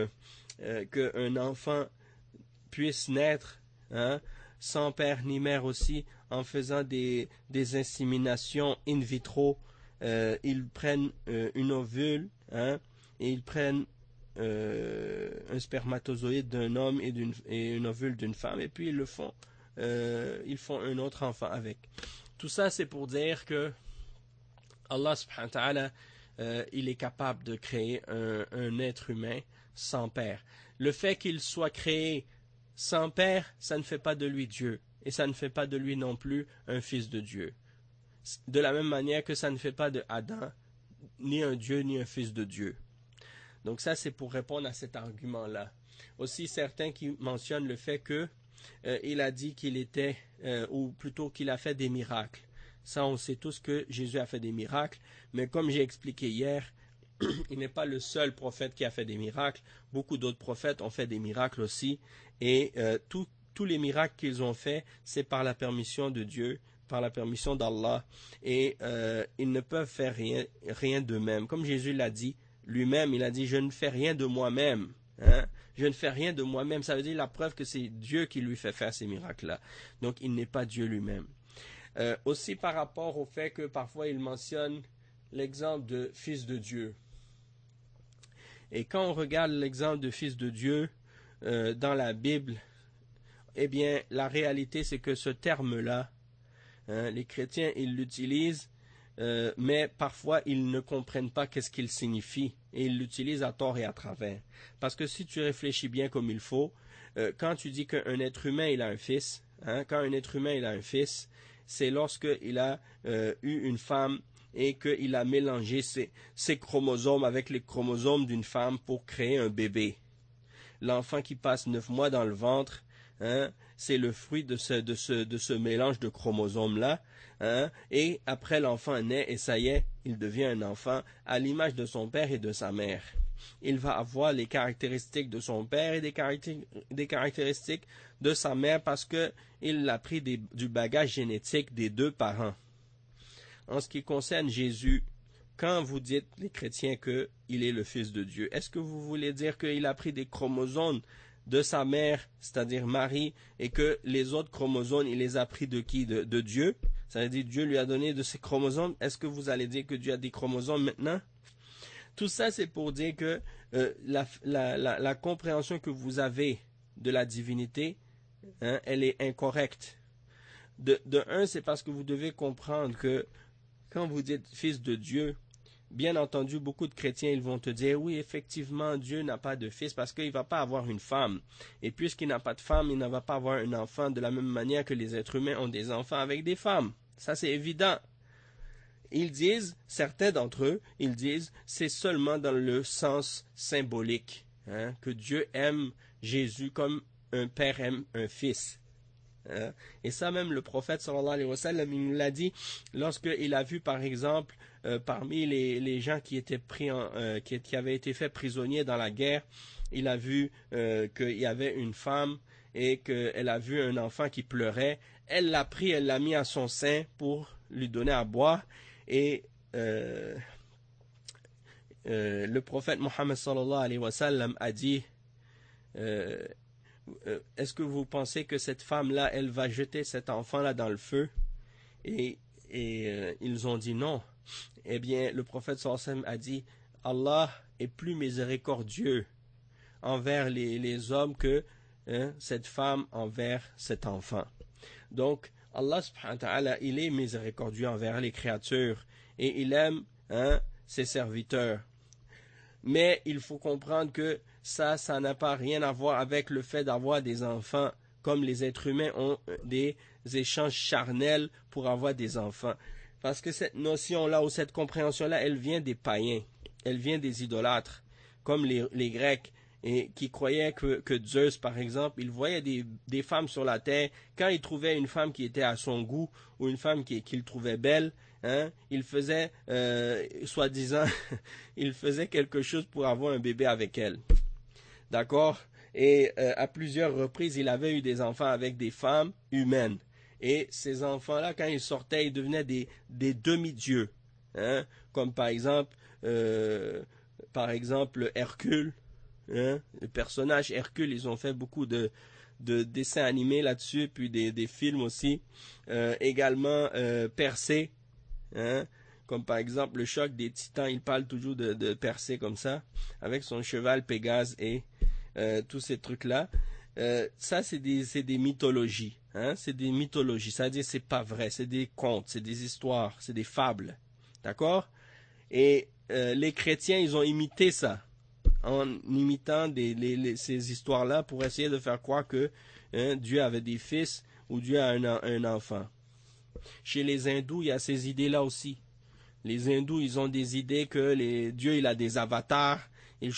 qu'un enfant puisse naître, hein, sans père ni mère aussi, en faisant des inséminations in vitro. Ils prennent une ovule, hein, et ils prennent un spermatozoïde d'un homme et une ovule d'une femme, et puis ils font un autre enfant avec. Tout ça, c'est pour dire que Allah subhanahu wa ta'ala, il est capable de créer un être humain sans père. Le fait qu'il soit créé sans père, ça ne fait pas de lui Dieu, et ça ne fait pas de lui non plus un fils de Dieu. De la même manière que ça ne fait pas de Adam ni un Dieu ni un fils de Dieu. Donc ça, c'est pour répondre à cet argument-là. Aussi, certains qui mentionnent le fait que il a dit qu'il était, ou plutôt qu'il a fait des miracles. Ça, on sait tous que Jésus a fait des miracles, mais comme j'ai expliqué hier, il n'est pas le seul prophète qui a fait des miracles. Beaucoup d'autres prophètes ont fait des miracles aussi, et tous les miracles qu'ils ont faits, c'est par la permission de Dieu, par la permission d'Allah, et ils ne peuvent faire rien d'eux-mêmes. Comme Jésus l'a dit, lui-même, il a dit, je ne fais rien de moi-même. Hein? Je ne fais rien de moi-même. Ça veut dire la preuve que c'est Dieu qui lui fait faire ces miracles-là. Donc, il n'est pas Dieu lui-même. Aussi par rapport au fait que parfois il mentionne l'exemple de fils de Dieu. Et quand on regarde l'exemple de fils de Dieu dans la Bible, eh bien, la réalité, c'est que ce terme-là, hein, les chrétiens, ils l'utilisent, mais parfois, ils ne comprennent pas qu'est-ce qu'il signifie, et ils l'utilisent à tort et à travers. Parce que si tu réfléchis bien comme il faut, quand tu dis qu'un être humain, il a un fils, hein, quand un être humain, il a un fils, c'est lorsqu'il a eu une femme et qu'il a mélangé ses chromosomes avec les chromosomes d'une femme pour créer un bébé. L'enfant qui passe 9 mois dans le ventre, hein, c'est le fruit de ce mélange de chromosomes-là. Hein, et après l'enfant naît et ça y est, il devient un enfant à l'image de son père et de sa mère. Il va avoir les caractéristiques de son père et des caractéristiques de sa mère parce qu'il a pris du bagage génétique des deux parents. En ce qui concerne Jésus, quand vous dites, les chrétiens, qu'il est le Fils de Dieu, est-ce que vous voulez dire qu'il a pris des chromosomes de sa mère, c'est-à-dire Marie, et que les autres chromosomes, il les a pris de qui? De Dieu? Ça veut dire Dieu lui a donné de ses chromosomes. Est-ce que vous allez dire que Dieu a des chromosomes maintenant? Tout ça, c'est pour dire que la compréhension que vous avez de la divinité, hein, elle est incorrecte. De un, c'est parce que vous devez comprendre que quand vous dites fils de Dieu, bien entendu, beaucoup de chrétiens, ils vont te dire, oui, effectivement, Dieu n'a pas de fils parce qu'il ne va pas avoir une femme. Et puisqu'il n'a pas de femme, il ne va pas avoir un enfant de la même manière que les êtres humains ont des enfants avec des femmes. Ça, c'est évident. Ils disent, certains d'entre eux, ils disent, c'est seulement dans le sens symbolique, hein, que Dieu aime Jésus comme un père aime un fils. Hein. Et ça même, le prophète, sallallahu alayhi wa sallam, il nous l'a dit, lorsqu'il a vu, par exemple, parmi les gens qui étaient qui avaient été faits prisonniers dans la guerre, il a vu qu'il y avait une femme et qu'elle a vu un enfant qui pleurait. Elle l'a pris, elle l'a mis à son sein pour lui donner à boire. Et le prophète Mohammed sallallahu alayhi wa sallam a dit, est-ce que vous pensez que cette femme-là, elle va jeter cet enfant-là dans le feu? Et ils ont dit non. Eh bien, le prophète sallallahu alayhi wa sallam a dit, Allah est plus miséricordieux envers les hommes que cette femme envers cet enfant. Donc, Allah subhanahu wa ta'ala, il est miséricordieux envers les créatures et il aime ses serviteurs. Mais il faut comprendre que ça n'a pas rien à voir avec le fait d'avoir des enfants, comme les êtres humains ont des échanges charnels pour avoir des enfants. Parce que cette notion-là ou cette compréhension-là, elle vient des païens, elle vient des idolâtres, comme les Grecs. Et qui croyaient que Zeus, par exemple, il voyait des femmes sur la terre. Quand il trouvait une femme qui était à son goût ou une femme qu'il trouvait belle, hein, il faisait, soi-disant, il faisait quelque chose pour avoir un bébé avec elle. D'accord? Et à plusieurs reprises, il avait eu des enfants avec des femmes humaines. Et ces enfants-là, quand ils sortaient, ils devenaient des demi-dieux. Hein? Comme par exemple Hercule. Hein? Le personnage Hercule, ils ont fait beaucoup de dessins animés là-dessus, puis des films aussi. Également Persée. Hein? Comme par exemple le choc des titans, il parle toujours de Persée comme ça, avec son cheval Pégase et tous ces trucs-là. Ça, c'est des mythologies. Hein? C'est des mythologies. C'est-à-dire, c'est pas vrai. C'est des contes, c'est des histoires, c'est des fables. D'accord? Et les chrétiens, ils ont imité ça. En imitant ces histoires-là pour essayer de faire croire que Dieu avait des fils ou Dieu a un enfant. Chez les hindous, il y a ces idées-là aussi. Les hindous, ils ont des idées que Dieu, il a des avatars. Il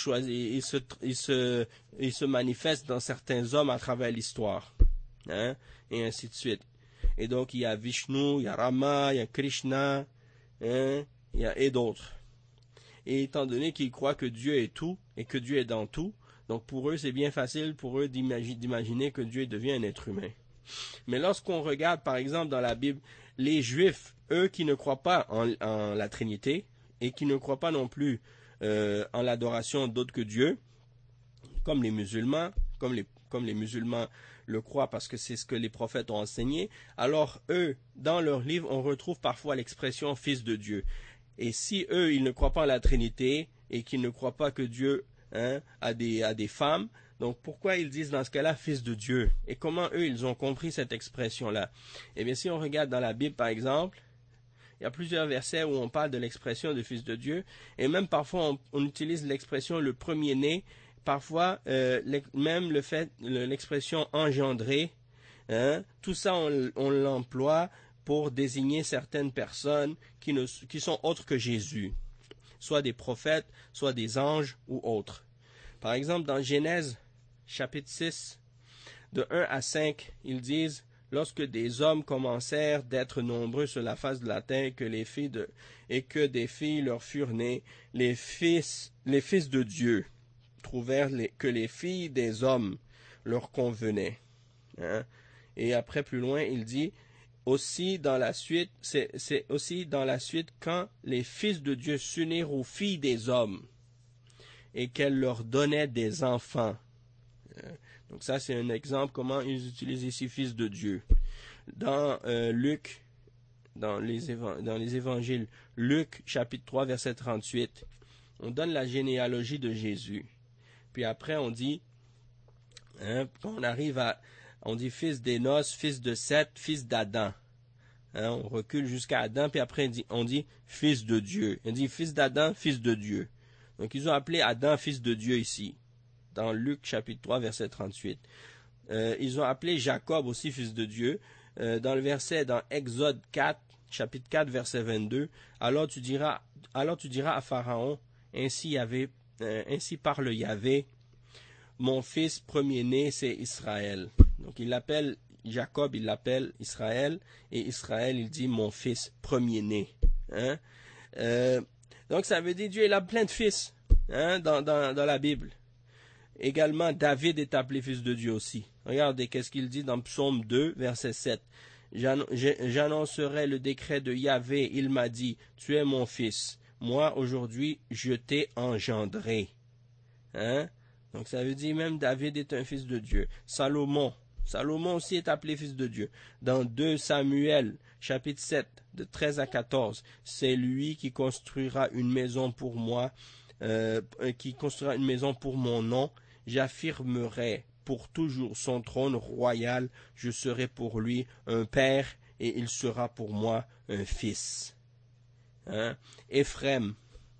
se manifeste dans certains hommes à travers l'histoire. Hein, et ainsi de suite. Et donc, il y a Vishnu, il y a Rama, il y a Krishna, hein, et d'autres. Et étant donné qu'ils croient que Dieu est tout et que Dieu est dans tout, donc pour eux, c'est bien facile pour eux d'imaginer que Dieu devient un être humain. Mais lorsqu'on regarde, par exemple, dans la Bible, les Juifs, eux qui ne croient pas en la Trinité et qui ne croient pas non plus en l'adoration d'autre que Dieu, comme les musulmans, comme les musulmans le croient parce que c'est ce que les prophètes ont enseigné, alors eux, dans leurs livres, on retrouve parfois l'expression fils de Dieu. Et si eux, ils ne croient pas en la Trinité et qu'ils ne croient pas que Dieu a des femmes, donc pourquoi ils disent dans ce cas-là fils de Dieu? Et comment eux, ils ont compris cette expression-là? Eh bien, si on regarde dans la Bible, par exemple, il y a plusieurs versets où on parle de l'expression de fils de Dieu, et même parfois on utilise l'expression le premier-né, parfois même l'expression engendré, hein, tout ça on l'emploie pour désigner certaines personnes qui sont autres que Jésus, soit des prophètes, soit des anges ou autres. Par exemple, dans Genèse, chapitre 6, de 1 à 5, ils disent « Lorsque des hommes commencèrent d'être nombreux sur la face de la terre et que des filles leur furent nées, les fils de Dieu trouvèrent que les filles des hommes leur convenaient. Hein? » Et après, plus loin, il dit aussi dans la suite, c'est aussi dans la suite quand les fils de Dieu s'unirent aux filles des hommes et qu'elles leur donnaient des enfants. Donc ça, c'est un exemple comment ils utilisent ici fils de Dieu. Dans Luc, dans les évangiles, Luc chapitre 3 verset 38, on donne la généalogie de Jésus. Puis après on dit, quand on arrive on dit fils d'Énos, fils de Seth, fils d'Adam. Hein, on recule jusqu'à Adam, puis après on dit fils de Dieu. On dit fils d'Adam, fils de Dieu. Donc ils ont appelé Adam fils de Dieu ici, dans Luc chapitre 3 verset 38. Ils ont appelé Jacob aussi fils de Dieu, dans Exode 4, chapitre 4 verset 22. Alors tu diras à Pharaon, ainsi parle Yahvé, mon fils premier-né c'est Israël. Donc il l'appelle Jacob, il l'appelle Israël, et Israël, il dit mon fils premier-né. Hein? Donc ça veut dire Dieu, il a plein de fils dans la Bible. Également, David est appelé fils de Dieu aussi. Regardez qu'est-ce qu'il dit dans Psaume 2, verset 7. J'annoncerai le décret de Yahvé, il m'a dit, tu es mon fils. Moi, aujourd'hui, je t'ai engendré. Hein? Donc ça veut dire même David est un fils de Dieu. Salomon aussi est appelé fils de Dieu. Dans 2 Samuel, chapitre 7, de 13 à 14, c'est lui qui construira une maison pour moi, qui construira une maison pour mon nom. J'affirmerai pour toujours son trône royal. Je serai pour lui un père et il sera pour moi un fils. Hein? Éphraïm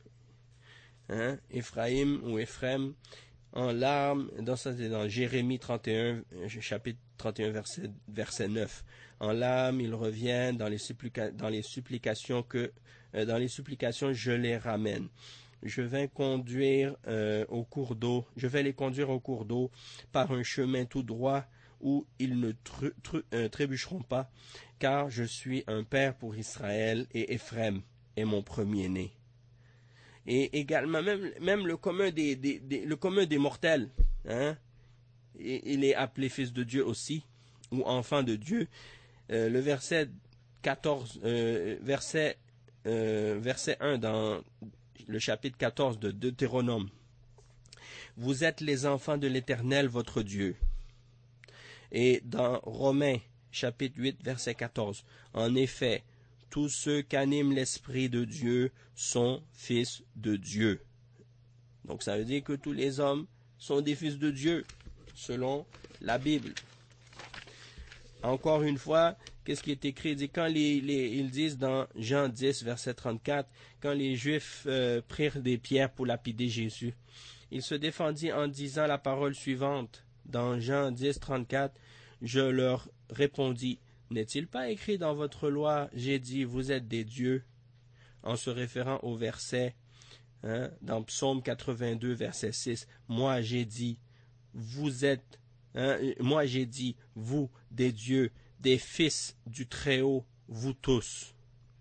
ou Éphraïm, en larmes, dans Jérémie 31, chapitre 31, verset 9. En larmes, ils reviennent dans les supplications je les ramène. Je vais les conduire au cours d'eau par un chemin tout droit où ils ne trébucheront pas, car je suis un père pour Israël et Éphraïm est mon premier-né. Et également, même le commun des mortels, hein, il est appelé fils de Dieu aussi, ou enfant de Dieu. le verset 14, verset 1 dans le chapitre 14 de Deutéronome. Vous êtes les enfants de l'Éternel, votre Dieu. Et dans Romains, chapitre 8, verset 14. En effet, tous ceux qu'anime l'Esprit de Dieu sont fils de Dieu. Donc ça veut dire que tous les hommes sont des fils de Dieu, selon la Bible. Encore une fois, qu'est-ce qui est écrit? Il dit, quand ils disent dans Jean 10, verset 34, quand les Juifs prirent des pierres pour lapider Jésus, il se défendit en disant la parole suivante, dans Jean 10, 34, je leur répondis, n'est-il pas écrit dans votre loi, j'ai dit, vous êtes des dieux, en se référant au verset, dans Psaume 82, verset 6, moi j'ai dit, vous êtes, moi j'ai dit, vous, des dieux, des fils du Très-Haut, vous tous.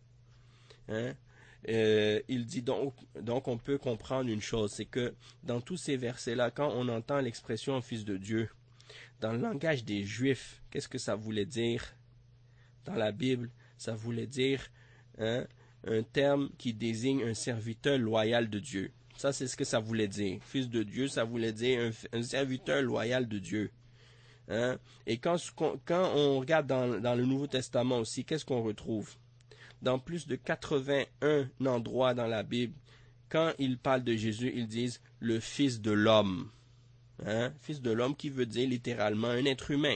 Il dit donc on peut comprendre une chose, c'est que dans tous ces versets-là, quand on entend l'expression fils de Dieu, dans le langage des Juifs, qu'est-ce que ça voulait dire? Dans la Bible, ça voulait dire un terme qui désigne un serviteur loyal de Dieu. Ça, c'est ce que ça voulait dire. Fils de Dieu, ça voulait dire un serviteur loyal de Dieu. Et quand on regarde dans le Nouveau Testament aussi, qu'est-ce qu'on retrouve? Dans plus de 81 endroits dans la Bible, quand ils parlent de Jésus, ils disent le Fils de l'homme. Fils de l'homme qui veut dire littéralement un être humain.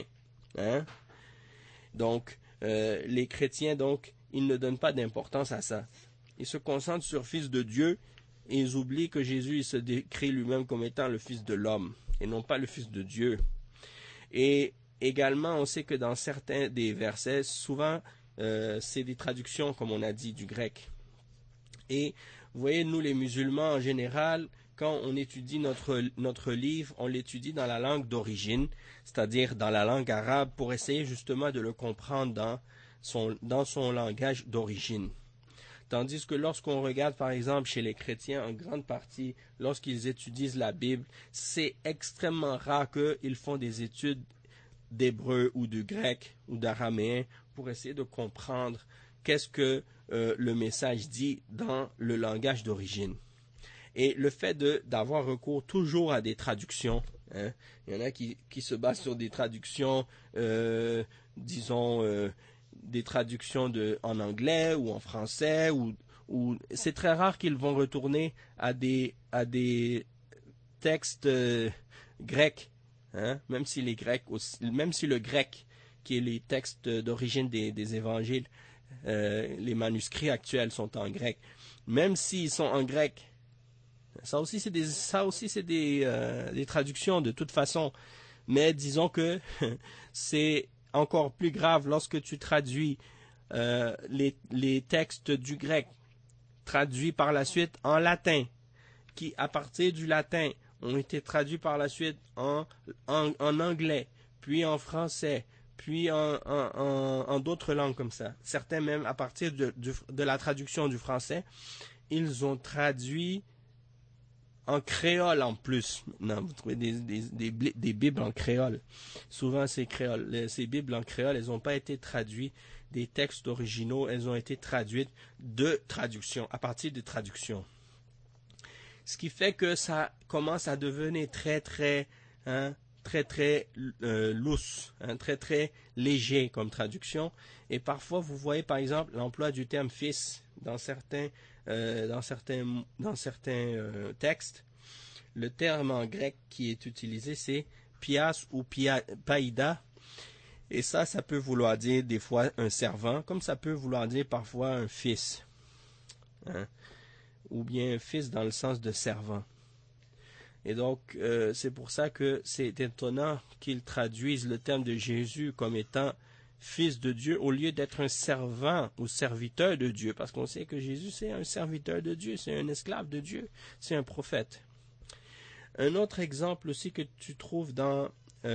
Donc, les chrétiens, donc, ils ne donnent pas d'importance à ça. Ils se concentrent sur Fils de Dieu et ils oublient que Jésus il se décrit lui-même comme étant le Fils de l'homme et non pas le Fils de Dieu. Et également, on sait que dans certains des versets, souvent, c'est des traductions, comme on a dit, du grec. Et vous voyez, nous les musulmans en général, quand on étudie notre livre, on l'étudie dans la langue d'origine, c'est-à-dire dans la langue arabe, pour essayer justement de le comprendre dans son langage d'origine. Tandis que lorsqu'on regarde par exemple chez les chrétiens, en grande partie, lorsqu'ils étudient la Bible, c'est extrêmement rare qu'ils font des études d'hébreu ou de grec ou d'araméen pour essayer de comprendre qu'est-ce que le message dit dans le langage d'origine. Et le fait d'avoir recours toujours à des traductions, il y en a qui se basent sur des traductions, disons, des traductions en anglais ou en français, ou c'est très rare qu'ils vont retourner à des textes grecs. Même si le grec, qui est les textes d'origine des évangiles, les manuscrits actuels sont en grec, même s'ils sont en grec, ça aussi c'est des traductions de toute façon, mais disons que c'est encore plus grave lorsque tu traduis les textes du grec traduits par la suite en latin, qui à partir du latin ont été traduits par la suite en anglais, puis en français, puis en d'autres langues comme ça. Certains même, à partir de la traduction du français, ils ont traduit en créole en plus. Non, vous trouvez des Bibles en créole. Souvent, ces Bibles en créole, elles n'ont pas été traduites des textes originaux, elles ont été traduites de traductions, à partir de traductions. Ce qui fait que ça commence à devenir très lousse, très très léger comme traduction. Et parfois, vous voyez par exemple l'emploi du terme fils dans certains textes. Le terme en grec qui est utilisé, c'est pias ou païda. Et ça peut vouloir dire des fois un servant, comme ça peut vouloir dire parfois un fils. Ou bien fils dans le sens de servant. Et donc, c'est pour ça que c'est étonnant qu'ils traduisent le terme de Jésus comme étant fils de Dieu au lieu d'être un servant ou serviteur de Dieu, parce qu'on sait que Jésus c'est un serviteur de Dieu, c'est un esclave de Dieu, c'est un prophète. Un autre exemple aussi que tu trouves dans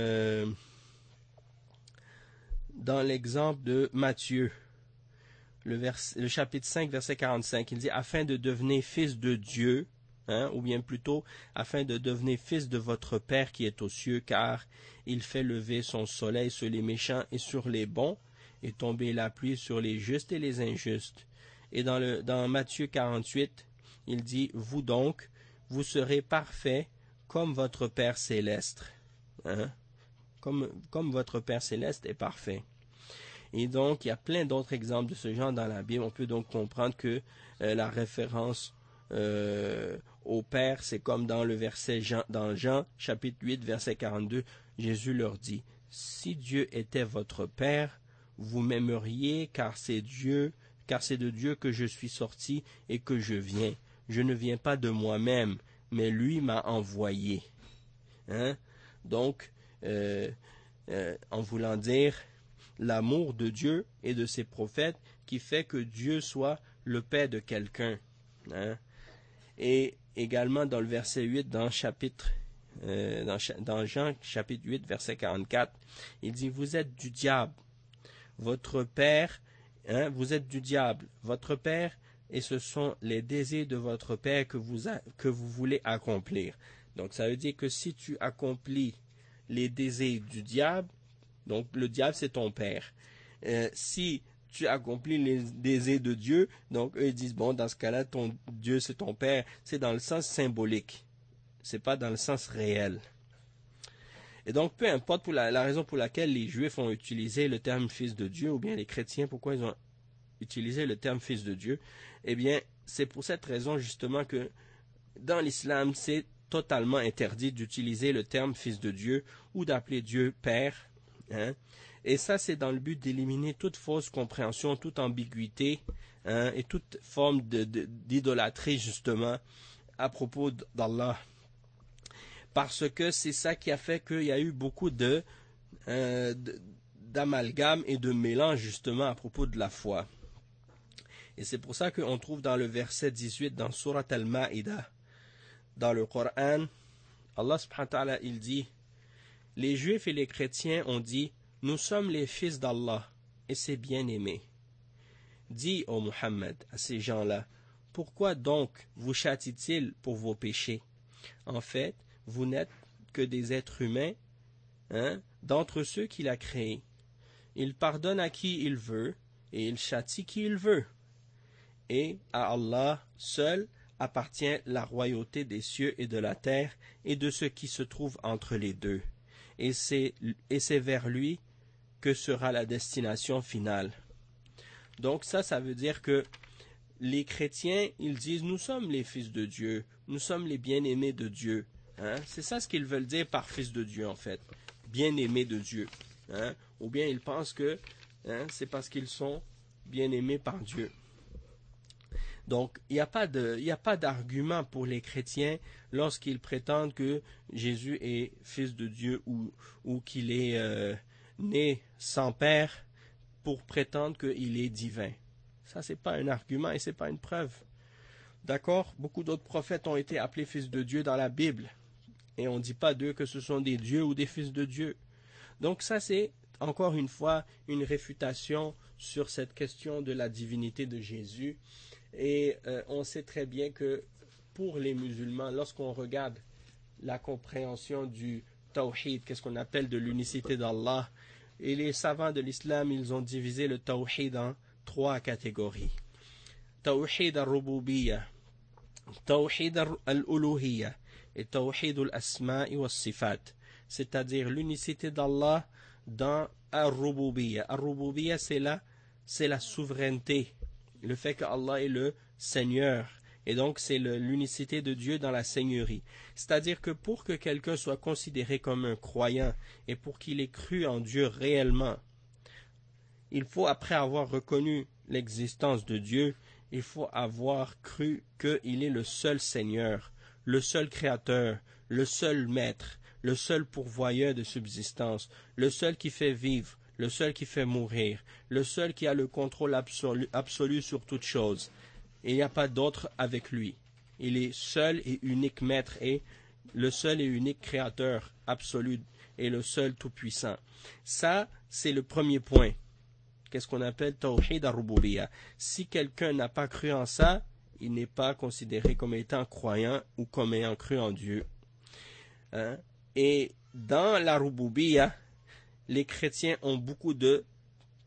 l'exemple de Matthieu, le chapitre 5, verset 45, il dit « Afin de devenir fils de Dieu », ou bien plutôt « Afin de devenir fils de votre Père qui est aux cieux, car il fait lever son soleil sur les méchants et sur les bons, et tomber la pluie sur les justes et les injustes. Et dans Matthieu 48, il dit, vous donc, vous serez parfaits comme votre Père céleste. Hein? Comme votre Père céleste est parfait. Et donc, il y a plein d'autres exemples de ce genre dans la Bible. On peut donc comprendre que la référence au Père, c'est comme dans le verset dans Jean, chapitre 8, verset 42, Jésus leur dit, « Si Dieu était votre Père, vous m'aimeriez, car c'est de Dieu que je suis sorti et que je viens. Je ne viens pas de moi-même, mais lui m'a envoyé. » Hein? Donc, en voulant dire l'amour de Dieu et de ses prophètes qui fait que Dieu soit le Père de quelqu'un. Hein? Et également dans le verset 8, dans Jean chapitre 8, verset 44, il dit, vous êtes du diable, votre Père, hein, vous êtes du diable, votre Père, et ce sont les désirs de votre Père que vous voulez accomplir. Donc ça veut dire que si tu accomplis les désirs du diable, donc le diable c'est ton père. Si tu accomplis les désirs de Dieu, donc eux ils disent bon dans ce cas-là ton Dieu c'est ton père, c'est dans le sens symbolique, c'est pas dans le sens réel. Et donc peu importe pour la raison pour laquelle les Juifs ont utilisé le terme fils de Dieu ou bien les chrétiens pourquoi ils ont utilisé le terme fils de Dieu, eh bien c'est pour cette raison justement que dans l'islam c'est totalement interdit d'utiliser le terme fils de Dieu ou d'appeler Dieu père. Hein? Et ça, c'est dans le but d'éliminer toute fausse compréhension, toute ambiguïté hein, et toute forme d'idolâtrie, justement, à propos d'Allah. Parce que c'est ça qui a fait qu'il y a eu beaucoup d'amalgame et de mélange, justement, à propos de la foi. Et c'est pour ça qu'on trouve dans le verset 18, dans Surat Al-Ma'idah, dans le Coran, Allah subhanahu wa ta'ala, il dit, les Juifs et les chrétiens ont dit, nous sommes les fils d'Allah et ses bien-aimés. Dis, ô Muhammad, à ces gens-là, pourquoi donc vous châtie-t-il pour vos péchés? En fait, vous n'êtes que des êtres humains, hein, d'entre ceux qu'il a créés. Il pardonne à qui il veut et il châtie qui il veut. Et à Allah seul appartient la royauté des cieux et de la terre et de ce qui se trouve entre les deux. Et c'est vers lui que sera la destination finale. Donc ça veut dire que les chrétiens, ils disent, nous sommes les fils de Dieu, nous sommes les bien-aimés de Dieu. Hein? C'est ça ce qu'ils veulent dire par fils de Dieu, en fait, bien-aimés de Dieu. Hein? Ou bien ils pensent que hein, c'est parce qu'ils sont bien-aimés par Dieu. Donc, il n'y a pas d'argument pour les chrétiens lorsqu'ils prétendent que Jésus est fils de Dieu ou qu'il est né sans père pour prétendre qu'il est divin. Ça, c'est pas un argument et c'est pas une preuve. D'accord? Beaucoup d'autres prophètes ont été appelés fils de Dieu dans la Bible. Et on ne dit pas d'eux que ce sont des dieux ou des fils de Dieu. Donc ça, c'est encore une fois une réfutation sur cette question de la divinité de Jésus. Et on sait très bien que pour les musulmans, lorsqu'on regarde la compréhension du tawhid, qu'est-ce qu'on appelle de l'unicité d'Allah, et les savants de l'islam, ils ont divisé le tawhid en 3 catégories. Tawhid al-rububiyya, tawhid al-uluhiyya et tawhid al-asma'i wa sifat, c'est-à-dire l'unicité d'Allah dans al-rububiyya. Al-rububiyya, c'est la souveraineté, le fait que Allah est le Seigneur. Et donc, c'est l'unicité de Dieu dans la seigneurie. C'est-à-dire que pour que quelqu'un soit considéré comme un croyant et pour qu'il ait cru en Dieu réellement, il faut, après avoir reconnu l'existence de Dieu, il faut avoir cru qu'il est le seul Seigneur, le seul Créateur, le seul Maître, le seul pourvoyeur de subsistance, le seul qui fait vivre, le seul qui fait mourir, le seul qui a le contrôle absolu sur toute chose. Et il n'y a pas d'autre avec lui. Il est seul et unique maître et le seul et unique créateur absolu et le seul tout-puissant. Ça, c'est le premier point. Qu'est-ce qu'on appelle Tawhid al-Rububiyya. Si quelqu'un n'a pas cru en ça, il n'est pas considéré comme étant croyant ou comme ayant cru en Dieu. Hein? Et dans la Rububiyya, les chrétiens ont beaucoup de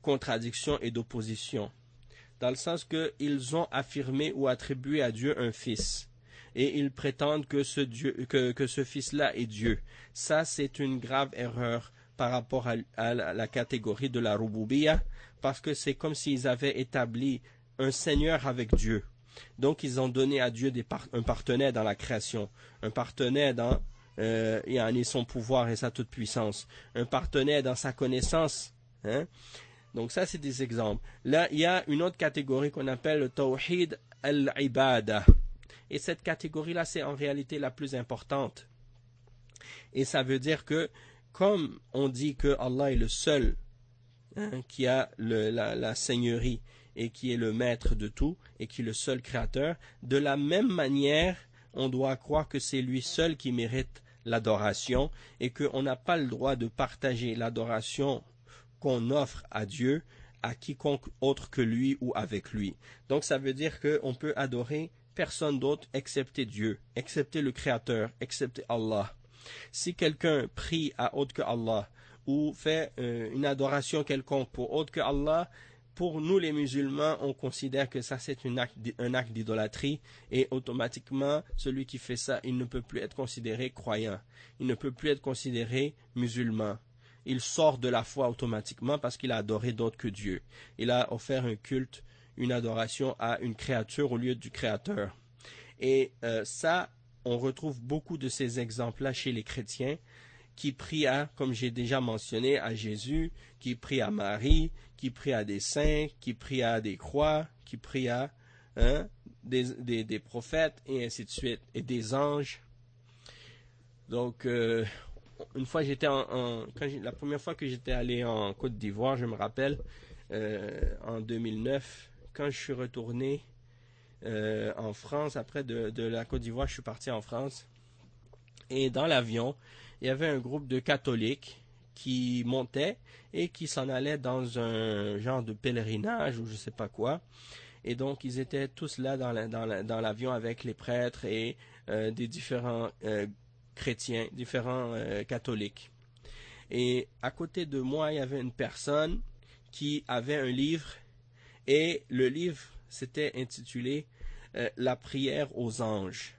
contradiction et d'opposition. Dans le sens qu'ils ont affirmé ou attribué à Dieu un fils. Et ils prétendent que ce fils-là est Dieu. Ça, c'est une grave erreur par rapport à la catégorie de la Rububiyya, parce que c'est comme s'ils avaient établi un Seigneur avec Dieu. Donc, ils ont donné à Dieu un partenaire dans la création, un partenaire dans son pouvoir et sa toute-puissance, un partenaire dans sa connaissance. Hein? Donc, ça, c'est des exemples. Là, il y a une autre catégorie qu'on appelle le Tawhid al-Ibada. Et cette catégorie-là, c'est en réalité la plus importante. Et ça veut dire que, comme on dit que Allah est le seul qui a la seigneurie et qui est le maître de tout et qui est le seul créateur, de la même manière, on doit croire que c'est lui seul qui mérite l'adoration et qu'on n'a pas le droit de partager l'adoration qu'on offre à Dieu à quiconque autre que lui ou avec lui. Donc ça veut dire qu'on peut adorer personne d'autre excepté Dieu, excepté le Créateur, excepté Allah. Si quelqu'un prie à autre que Allah ou fait une adoration quelconque pour autre que Allah, pour nous les musulmans, on considère que ça c'est un acte d'idolâtrie et automatiquement celui qui fait ça, il ne peut plus être considéré croyant, il ne peut plus être considéré musulman. Il sort de la foi automatiquement parce qu'il a adoré d'autre que Dieu. Il a offert un culte, une adoration à une créature au lieu du Créateur. Et ça, on retrouve beaucoup de ces exemples-là chez les chrétiens qui prient comme j'ai déjà mentionné, à Jésus, qui prient à Marie, qui prient à des saints, qui prient à des croix, qui prient à des prophètes, et ainsi de suite, et des anges. Donc, une fois la première fois que j'étais allé en Côte d'Ivoire, je me rappelle, en 2009, quand je suis retourné en France, après de la Côte d'Ivoire, je suis parti en France. Et dans l'avion, il y avait un groupe de catholiques qui montaient et qui s'en allaient dans un genre de pèlerinage ou je ne sais pas quoi. Et donc, ils étaient tous là dans l'avion avec les prêtres et des différents chrétiens, différents catholiques. Et à côté de moi, il y avait une personne qui avait un livre et le livre s'était intitulé La prière aux anges.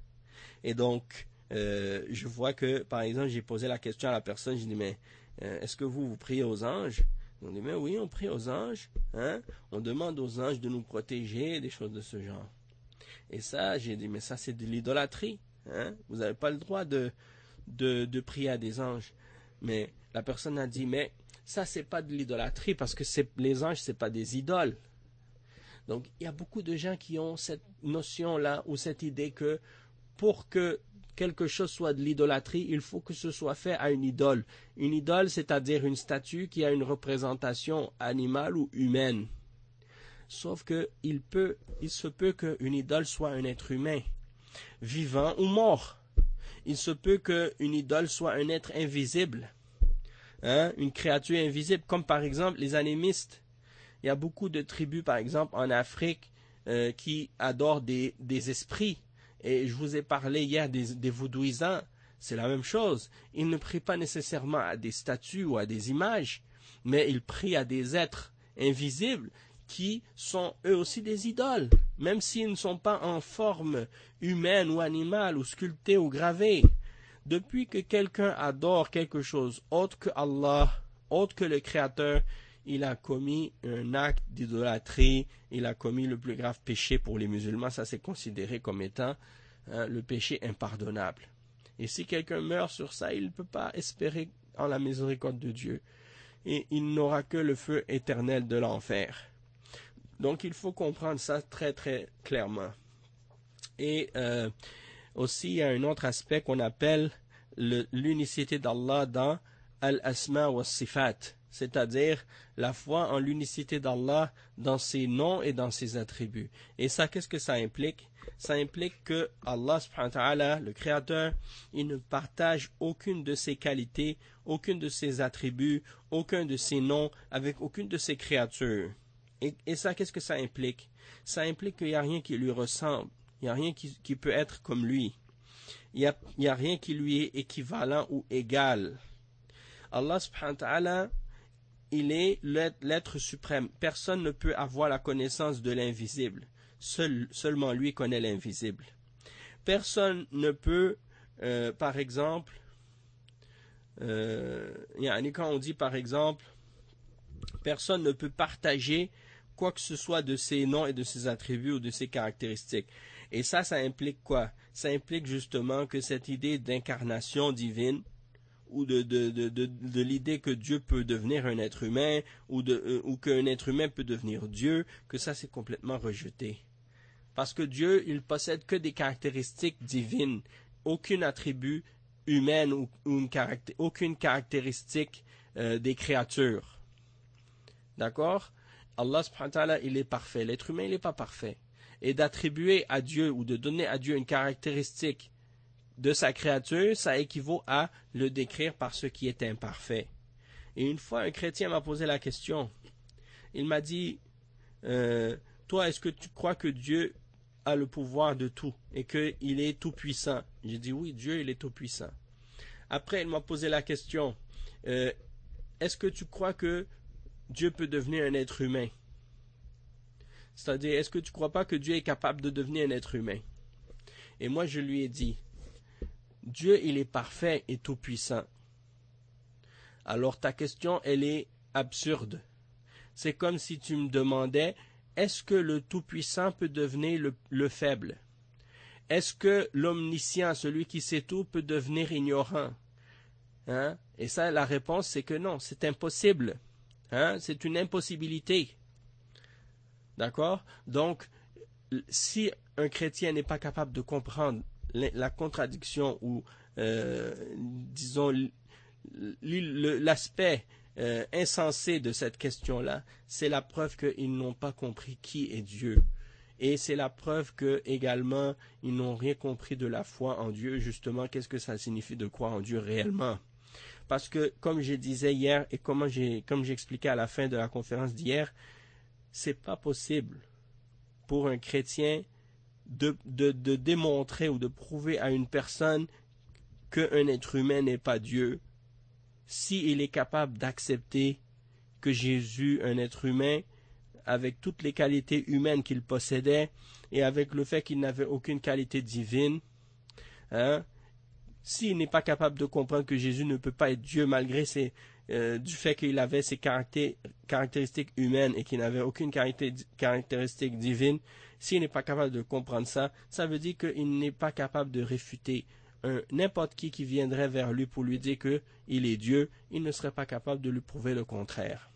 Et donc, je vois que, par exemple, j'ai posé la question à la personne, j'ai dit, mais est-ce que vous priez aux anges? On dit, mais oui, on prie aux anges. Hein? On demande aux anges de nous protéger, des choses de ce genre. Et ça, j'ai dit, mais ça, c'est de l'idolâtrie. Hein? Vous n'avez pas le droit de prier à des anges. Mais la personne a dit, mais ça, c'est pas de l'idolâtrie parce que les anges, c'est pas des idoles. Donc, il y a beaucoup de gens qui ont cette notion-là ou cette idée que pour que quelque chose soit de l'idolâtrie, il faut que ce soit fait à une idole. Une idole, c'est-à-dire une statue qui a une représentation animale ou humaine. Sauf que il se peut qu'une idole soit un être humain, vivant ou mort. Il se peut qu'une idole soit un être invisible, une créature invisible, comme par exemple les animistes. Il y a beaucoup de tribus, par exemple, en Afrique, qui adorent des esprits. Et je vous ai parlé hier des vaudouisants. C'est la même chose. Ils ne prient pas nécessairement à des statues ou à des images, mais ils prient à des êtres invisibles qui sont eux aussi des idoles, même s'ils ne sont pas en forme humaine ou animale ou sculptés ou gravés. Depuis que quelqu'un adore quelque chose autre que Allah, autre que le Créateur, il a commis un acte d'idolâtrie, il a commis le plus grave péché pour les musulmans, ça c'est considéré comme étant le péché impardonnable. Et si quelqu'un meurt sur ça, il ne peut pas espérer en la miséricorde de Dieu. Et il n'aura que le feu éternel de l'enfer. Donc il faut comprendre ça très très clairement. Et aussi il y a un autre aspect qu'on appelle l'unicité d'Allah dans Al-Asma wa Sifat, c'est-à-dire la foi en l'unicité d'Allah dans ses noms et dans ses attributs. Et ça, qu'est-ce que ça implique? Ça implique que Allah subhanahu wa ta'ala, le Créateur, il ne partage aucune de ses qualités, aucune de ses attributs, aucun de ses noms avec aucune de ses créatures. Et ça, qu'est-ce que ça implique? Ça implique qu'il n'y a rien qui lui ressemble, il n'y a rien qui peut être comme lui. Il n'y a rien qui lui est équivalent ou égal. Allah subhanahu wa ta'ala, il est l'être suprême. Personne ne peut avoir la connaissance de l'invisible. Seulement lui connaît l'invisible. Personne ne peut, par exemple, quand on dit par exemple, personne ne peut partager quoi que ce soit de ses noms et de ses attributs ou de ses caractéristiques. Et ça implique quoi? Ça implique justement que cette idée d'incarnation divine, ou de l'idée que Dieu peut devenir un être humain, ou qu'un être humain peut devenir Dieu, que ça c'est complètement rejeté. Parce que Dieu, il possède que des caractéristiques divines, aucun attribut humain ou aucune caractéristique des créatures. D'accord? Allah subhanahu wa ta'ala, il est parfait. L'être humain, il n'est pas parfait. Et d'attribuer à Dieu ou de donner à Dieu une caractéristique de sa créature, ça équivaut à le décrire par ce qui est imparfait. Et une fois, un chrétien m'a posé la question. Il m'a dit, toi, est-ce que tu crois que Dieu a le pouvoir de tout et qu'il est tout puissant? J'ai dit oui, Dieu, il est tout puissant. Après, il m'a posé la question, est-ce que tu crois que Dieu peut devenir un être humain? C'est-à-dire, est-ce que tu ne crois pas que Dieu est capable de devenir un être humain? Et moi, je lui ai dit, Dieu, il est parfait et tout puissant. Alors ta question, elle est absurde. C'est comme si tu me demandais, est-ce que le tout-puissant peut devenir le faible? Est-ce que l'omniscient, celui qui sait tout, peut devenir ignorant? Hein? Et ça, la réponse, c'est que non, c'est impossible. Hein? C'est une impossibilité. D'accord? Donc, si un chrétien n'est pas capable de comprendre la contradiction ou, disons, l'aspect insensé de cette question-là, c'est la preuve qu'ils n'ont pas compris qui est Dieu. Et c'est la preuve que également ils n'ont rien compris de la foi en Dieu. Justement, qu'est-ce que ça signifie de croire en Dieu réellement? Parce que, comme je disais hier et comme j'expliquais à la fin de la conférence d'hier, c'est pas possible pour un chrétien de démontrer ou de prouver à une personne qu'un être humain n'est pas Dieu, s'il est capable d'accepter que Jésus, un être humain, avec toutes les qualités humaines qu'il possédait, et avec le fait qu'il n'avait aucune qualité divine, hein, s'il n'est pas capable de comprendre que Jésus ne peut pas être Dieu malgré du fait qu'il avait ses caractéristiques humaines et qu'il n'avait aucune caractéristique divine, s'il n'est pas capable de comprendre ça, ça veut dire qu'il n'est pas capable de réfuter n'importe qui viendrait vers lui pour lui dire qu'il est Dieu, il ne serait pas capable de lui prouver le contraire.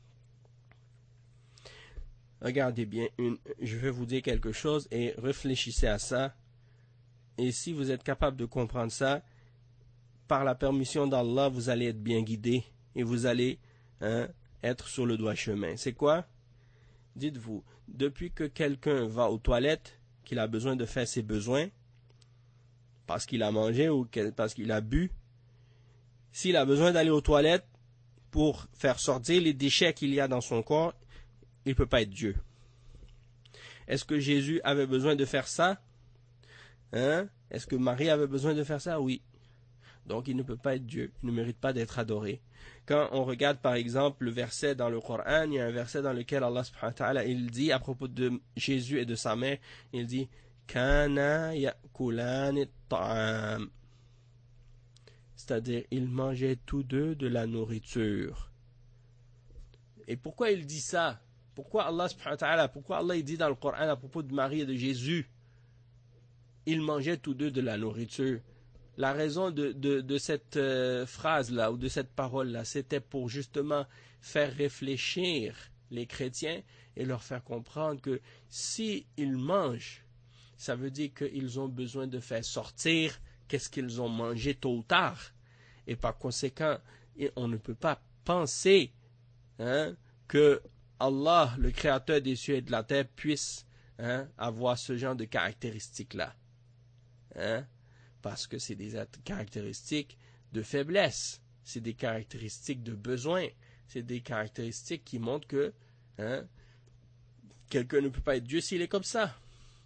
Regardez bien, je vais vous dire quelque chose et réfléchissez à ça. Et si vous êtes capable de comprendre ça, par la permission d'Allah, vous allez être bien guidé et vous allez être sur le droit chemin. C'est quoi? Dites-vous, depuis que quelqu'un va aux toilettes, qu'il a besoin de faire ses besoins, parce qu'il a mangé ou parce qu'il a bu, s'il a besoin d'aller aux toilettes pour faire sortir les déchets qu'il y a dans son corps, il ne peut pas être Dieu. Est-ce que Jésus avait besoin de faire ça? Est-ce que Marie avait besoin de faire ça? Oui. Donc il ne peut pas être Dieu, il ne mérite pas d'être adoré. Quand on regarde par exemple le verset dans le Coran, il y a un verset dans lequel Allah subhanahu wa ta'ala, il dit à propos de Jésus et de sa mère, il dit Kana ya'kulani ta'am. C'est-à-dire ils mangeaient tous deux de la nourriture. Et pourquoi il dit ça? Pourquoi Allah subhanahu wa ta'ala, pourquoi Allah il dit dans le Coran à propos de Marie et de Jésus, ils mangeaient tous deux de la nourriture? La raison de cette phrase-là ou de cette parole-là, c'était pour justement faire réfléchir les chrétiens et leur faire comprendre que s'ils mangent, ça veut dire qu'ils ont besoin de faire sortir qu'est-ce qu'ils ont mangé tôt ou tard. Et par conséquent, on ne peut pas penser que Allah, le créateur des cieux et de la terre, puisse avoir ce genre de caractéristiques-là. Parce que c'est des caractéristiques de faiblesse, c'est des caractéristiques de besoin, c'est des caractéristiques qui montrent que quelqu'un ne peut pas être Dieu s'il est comme ça.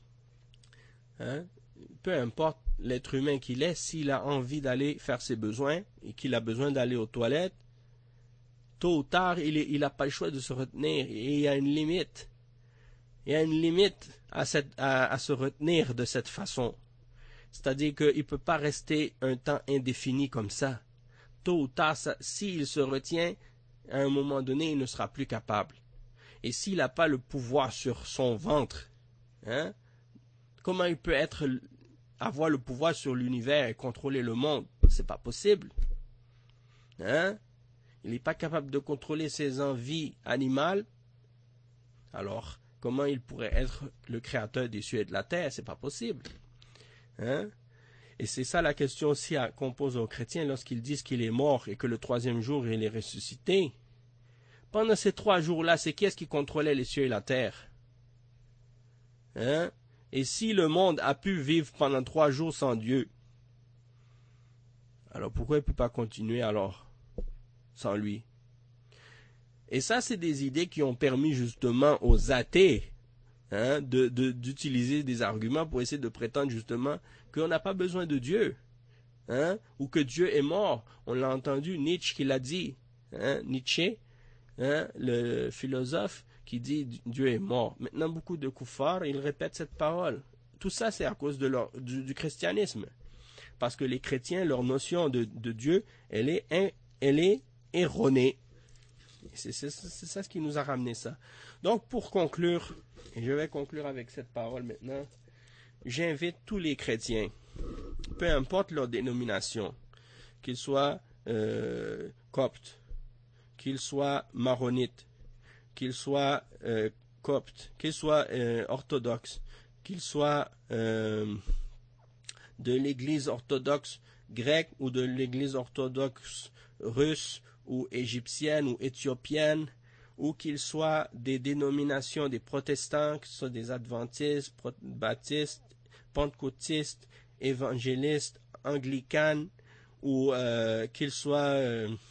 Peu importe l'être humain qu'il est, s'il a envie d'aller faire ses besoins et qu'il a besoin d'aller aux toilettes, Tôt ou tard, il n'a pas le choix de se retenir. Et il y a une limite. Il y a une limite à se retenir de cette façon. C'est-à-dire qu'il ne peut pas rester un temps indéfini comme ça. Tôt ou tard, s'il se retient, à un moment donné, il ne sera plus capable. Et s'il n'a pas le pouvoir sur son ventre, hein, comment il peut avoir le pouvoir sur l'univers et contrôler le monde? C'est pas possible. Hein? Il n'est pas capable de contrôler ses envies animales. Alors, comment il pourrait être le créateur des cieux et de la terre? C'est pas possible. Hein? Et c'est ça la question aussi qu'on pose aux chrétiens lorsqu'ils disent qu'il est mort et que le troisième jour il est ressuscité. Pendant ces 3 jours-là, c'est qui est-ce qui contrôlait les cieux et la terre? Hein? Et si le monde a pu vivre pendant 3 jours sans Dieu, alors pourquoi il ne peut pas continuer alors sans lui? Et ça, c'est des idées qui ont permis justement aux athées, hein, d'utiliser des arguments pour essayer de prétendre justement qu'on n'a pas besoin de Dieu, hein, ou que Dieu est mort. On l'a entendu, Nietzsche qui l'a dit, hein, Nietzsche, hein, le philosophe qui dit Dieu est mort. Maintenant, beaucoup de koufars, ils répètent cette parole. Tout ça, c'est à cause du christianisme. Parce que les chrétiens, leur notion de Dieu, elle est erronée. C'est ça ce qui nous a ramené ça. Donc, pour conclure, et je vais conclure avec cette parole maintenant, j'invite tous les chrétiens, peu importe leur dénomination, qu'ils soient coptes, qu'ils soient maronites, qu'ils soient coptes, qu'ils soient orthodoxes, qu'ils soient de l'église orthodoxe grecque ou de l'église orthodoxe russe ou égyptienne ou éthiopienne, ou qu'ils soient des dénominations des protestants, que ce soit des adventistes, baptistes, pentecôtistes, évangélistes, anglicanes, ou qu'ils soient,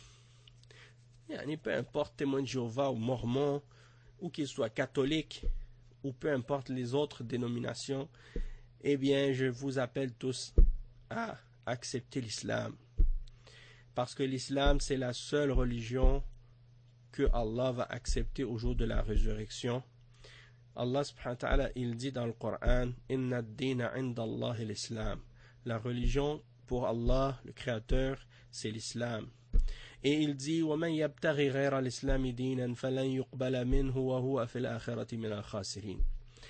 peu importe, témoins de Jéhovah ou mormons, ou qu'ils soient catholiques, ou peu importe les autres dénominations, eh bien, je vous appelle tous à accepter l'islam. Parce que l'islam, c'est la seule religion que Allah va accepter au jour de la résurrection. Allah subhanahu wa ta'ala, il dit dans le Coran, Inna ad-dina 'inda Allah l'islam. La religion pour Allah, le Créateur, c'est l'islam. Et il dit, وَمَنْ يَبْتَغِ غَيْرَ الْإِسْلَامِ دِينًا فَلَنْ يُقْبَلَ مِنْهُ وَهُوَ فِي الْآخِرَةِ مِنَ الْخَاسِرِينَ.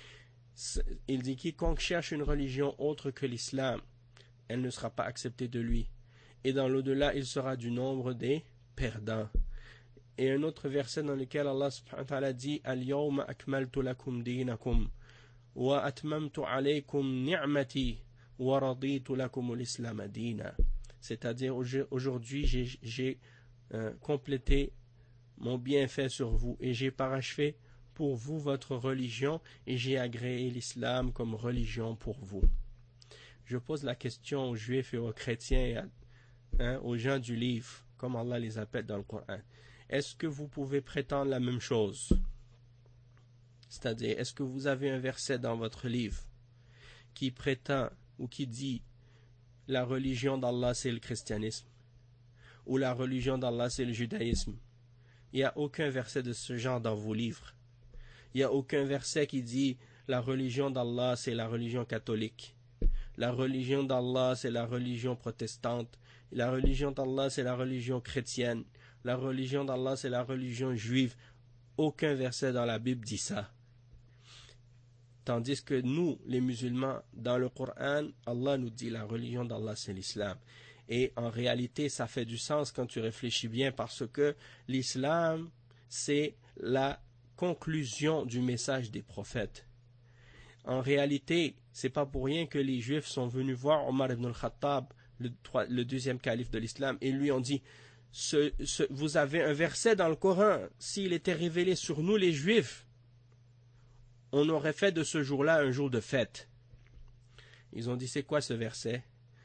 Il dit, quiconque cherche une religion autre que l'islam, elle ne sera pas acceptée de lui. Et dans l'au-delà, il sera du nombre des perdants. Et un autre verset dans lequel Allah subhanahu wa ta'ala dit Al-yawma akmaltu lakum dinakum wa atmamtu alaykum ni'mati wa raditu lakum al-islam dina. C'est-à-dire aujourd'hui j'ai complété mon bienfait sur vous et j'ai parachevé pour vous votre religion et j'ai agréé l'islam comme religion pour vous. Je pose la question aux juifs et aux chrétiens, aux gens du livre, comme Allah les appelle dans le Coran. Est-ce que vous pouvez prétendre la même chose? C'est-à-dire, est-ce que vous avez un verset dans votre livre qui prétend ou qui dit la religion d'Allah c'est le christianisme ou la religion d'Allah c'est le judaïsme? Il n'y a aucun verset de ce genre dans vos livres. Il n'y a aucun verset qui dit la religion d'Allah c'est la religion catholique. La religion d'Allah c'est la religion protestante. La religion d'Allah c'est la religion chrétienne. La religion d'Allah, c'est la religion juive. Aucun verset dans la Bible dit ça. Tandis que nous, les musulmans, dans le Coran, Allah nous dit la religion d'Allah, c'est l'islam. Et en réalité, ça fait du sens quand tu réfléchis bien parce que l'islam, c'est la conclusion du message des prophètes. En réalité, c'est pas pour rien que les juifs sont venus voir Omar ibn al-Khattab, le deuxième calife de l'islam, et lui ont dit vous avez un verset dans le Coran, s'il était révélé sur nous les juifs, on aurait fait de ce jour-là un jour de fête. Ils ont dit c'est quoi ce verset?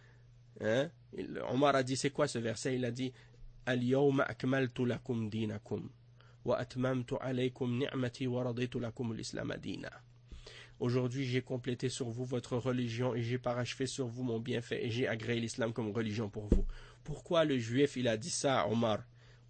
Omar a dit c'est quoi ce verset? Il a dit Al-yawma akmaltu lakum dinakum wa atmamtu alaykum ni'mati wa raditu lakum al-islam dina. Aujourd'hui j'ai complété sur vous votre religion et j'ai parachevé sur vous mon bienfait et j'ai agréé l'islam comme religion pour vous. Pourquoi le juif il a dit ça à Omar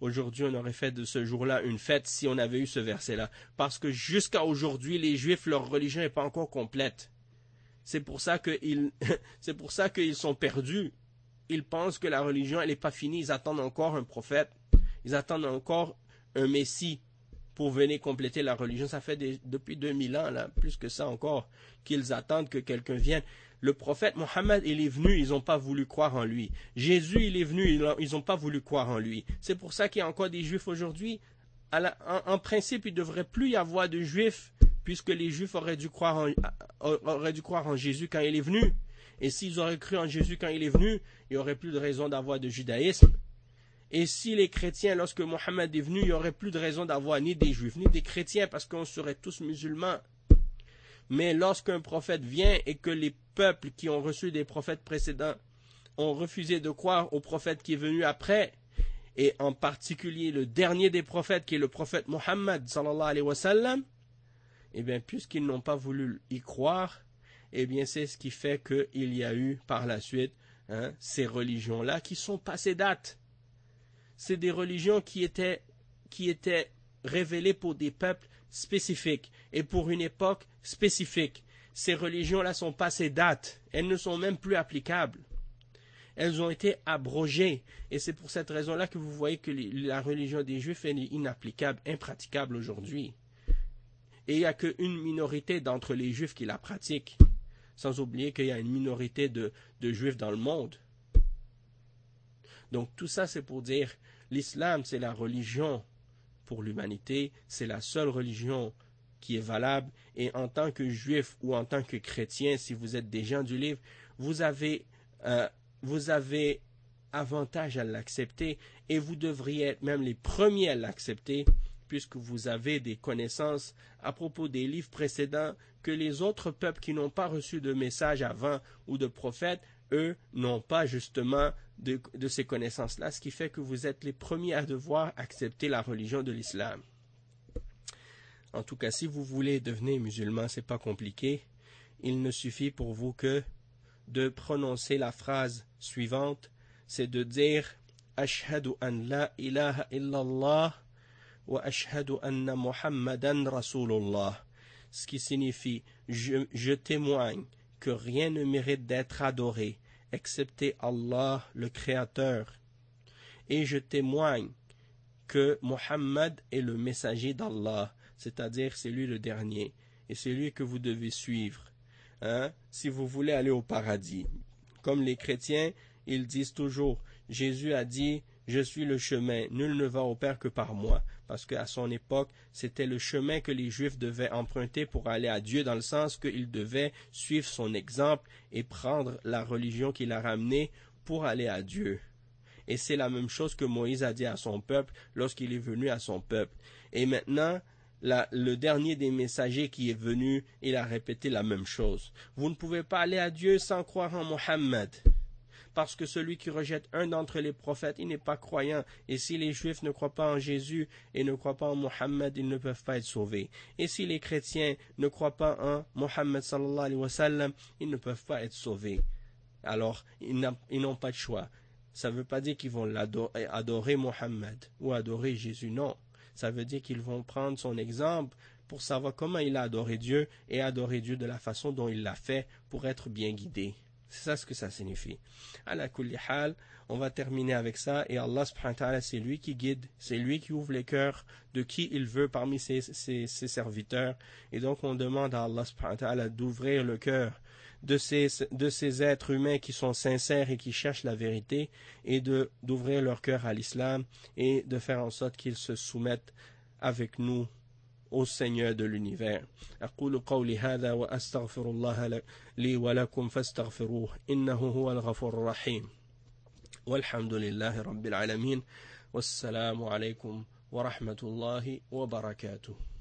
aujourd'hui on aurait fait de ce jour-là une fête si on avait eu ce verset-là. Parce que jusqu'à aujourd'hui, les Juifs, leur religion n'est pas encore complète. C'est pour ça qu'ils sont perdus. Ils pensent que la religion, elle n'est pas finie. Ils attendent encore un prophète. Ils attendent encore un Messie pour venir compléter la religion. Ça fait depuis 2000 ans, là, plus que ça encore, qu'ils attendent que quelqu'un vienne. Le prophète Mohammed, il est venu, ils n'ont pas voulu croire en lui. Jésus, il est venu, ils n'ont pas voulu croire en lui. C'est pour ça qu'il y a encore des Juifs aujourd'hui. En principe, il ne devrait plus y avoir de Juifs, puisque les Juifs auraient dû croire en Jésus quand il est venu. Et s'ils auraient cru en Jésus quand il est venu, il n'y aurait plus de raison d'avoir de judaïsme. Et si les chrétiens, lorsque Mohammed est venu, il n'y aurait plus de raison d'avoir ni des Juifs, ni des chrétiens, parce qu'on serait tous musulmans. Mais lorsqu'un prophète vient et que les peuples qui ont reçu des prophètes précédents ont refusé de croire au prophète qui est venu après, et en particulier le dernier des prophètes qui est le prophète Mohammed sallallahu alayhi wa sallam, eh bien puisqu'ils n'ont pas voulu y croire, eh bien c'est ce qui fait qu'il y a eu par la suite ces religions-là qui sont passées date. C'est des religions qui étaient révélées pour des peuples spécifiques et pour une époque spécifique. Ces religions-là sont passées date. Elles ne sont même plus applicables. Elles ont été abrogées. Et c'est pour cette raison-là que vous voyez que la religion des Juifs est inapplicable, impraticable aujourd'hui. Et il n'y a qu'une minorité d'entre les Juifs qui la pratiquent. Sans oublier qu'il y a une minorité de Juifs dans le monde. Donc tout ça c'est pour dire, l'islam c'est la religion pour l'humanité, c'est la seule religion qui est valable, et en tant que juif ou en tant que chrétien, si vous êtes des gens du livre, vous avez avantage à l'accepter, et vous devriez être même les premiers à l'accepter, puisque vous avez des connaissances à propos des livres précédents que les autres peuples qui n'ont pas reçu de message avant ou de prophètes, eux n'ont pas justement de ces connaissances-là, ce qui fait que vous êtes les premiers à devoir accepter la religion de l'islam. En tout cas, si vous voulez devenir musulman, c'est pas compliqué. Il ne suffit pour vous que de prononcer la phrase suivante, c'est de dire « Ashhadu an la ilaha illallah wa ashhadu anna Muhammadan Rasulullah », ce qui signifie « Je témoigne que rien ne mérite d'être adoré, excepté Allah, le Créateur. Et je témoigne que Muhammad est le messager d'Allah, c'est-à-dire c'est lui le dernier, et c'est lui que vous devez suivre, si vous voulez aller au paradis. Comme les chrétiens, ils disent toujours, Jésus a dit, je suis le chemin, nul ne va au Père que par moi. Parce qu'à son époque, c'était le chemin que les Juifs devaient emprunter pour aller à Dieu, dans le sens qu'ils devaient suivre son exemple et prendre la religion qu'il a ramenée pour aller à Dieu. Et c'est la même chose que Moïse a dit à son peuple lorsqu'il est venu à son peuple. Et maintenant, le dernier des messagers qui est venu, il a répété la même chose. Vous ne pouvez pas aller à Dieu sans croire en Mohammed. Parce que celui qui rejette un d'entre les prophètes, il n'est pas croyant. Et si les Juifs ne croient pas en Jésus et ne croient pas en Mohammed, ils ne peuvent pas être sauvés. Et si les chrétiens ne croient pas en Mohammed sallallahu alayhi wa sallam, ils ne peuvent pas être sauvés. Alors, ils n'ont pas de choix. Ça ne veut pas dire qu'ils vont adorer Mohammed ou adorer Jésus, non. Ça veut dire qu'ils vont prendre son exemple pour savoir comment il a adoré Dieu et adorer Dieu de la façon dont il l'a fait pour être bien guidé. C'est ça ce que ça signifie. Ala kulli hal, on va terminer avec ça, et Allah subhanahu wa ta'ala, c'est lui qui guide, c'est lui qui ouvre les cœurs de qui il veut parmi ses serviteurs, et donc on demande à Allah subhanahu wa ta'ala d'ouvrir le cœur de ces êtres humains qui sont sincères et qui cherchent la vérité, et d'ouvrir leur cœur à l'islam, et de faire en sorte qu'ils se soumettent avec nous au Seigneur de l'univers. أقول قولي هذا وأستغفر الله لي ولكم فاستغفروه إنه هو الغفور الرحيم والحمد لله رب العالمين والسلام عليكم ورحمة الله وبركاته.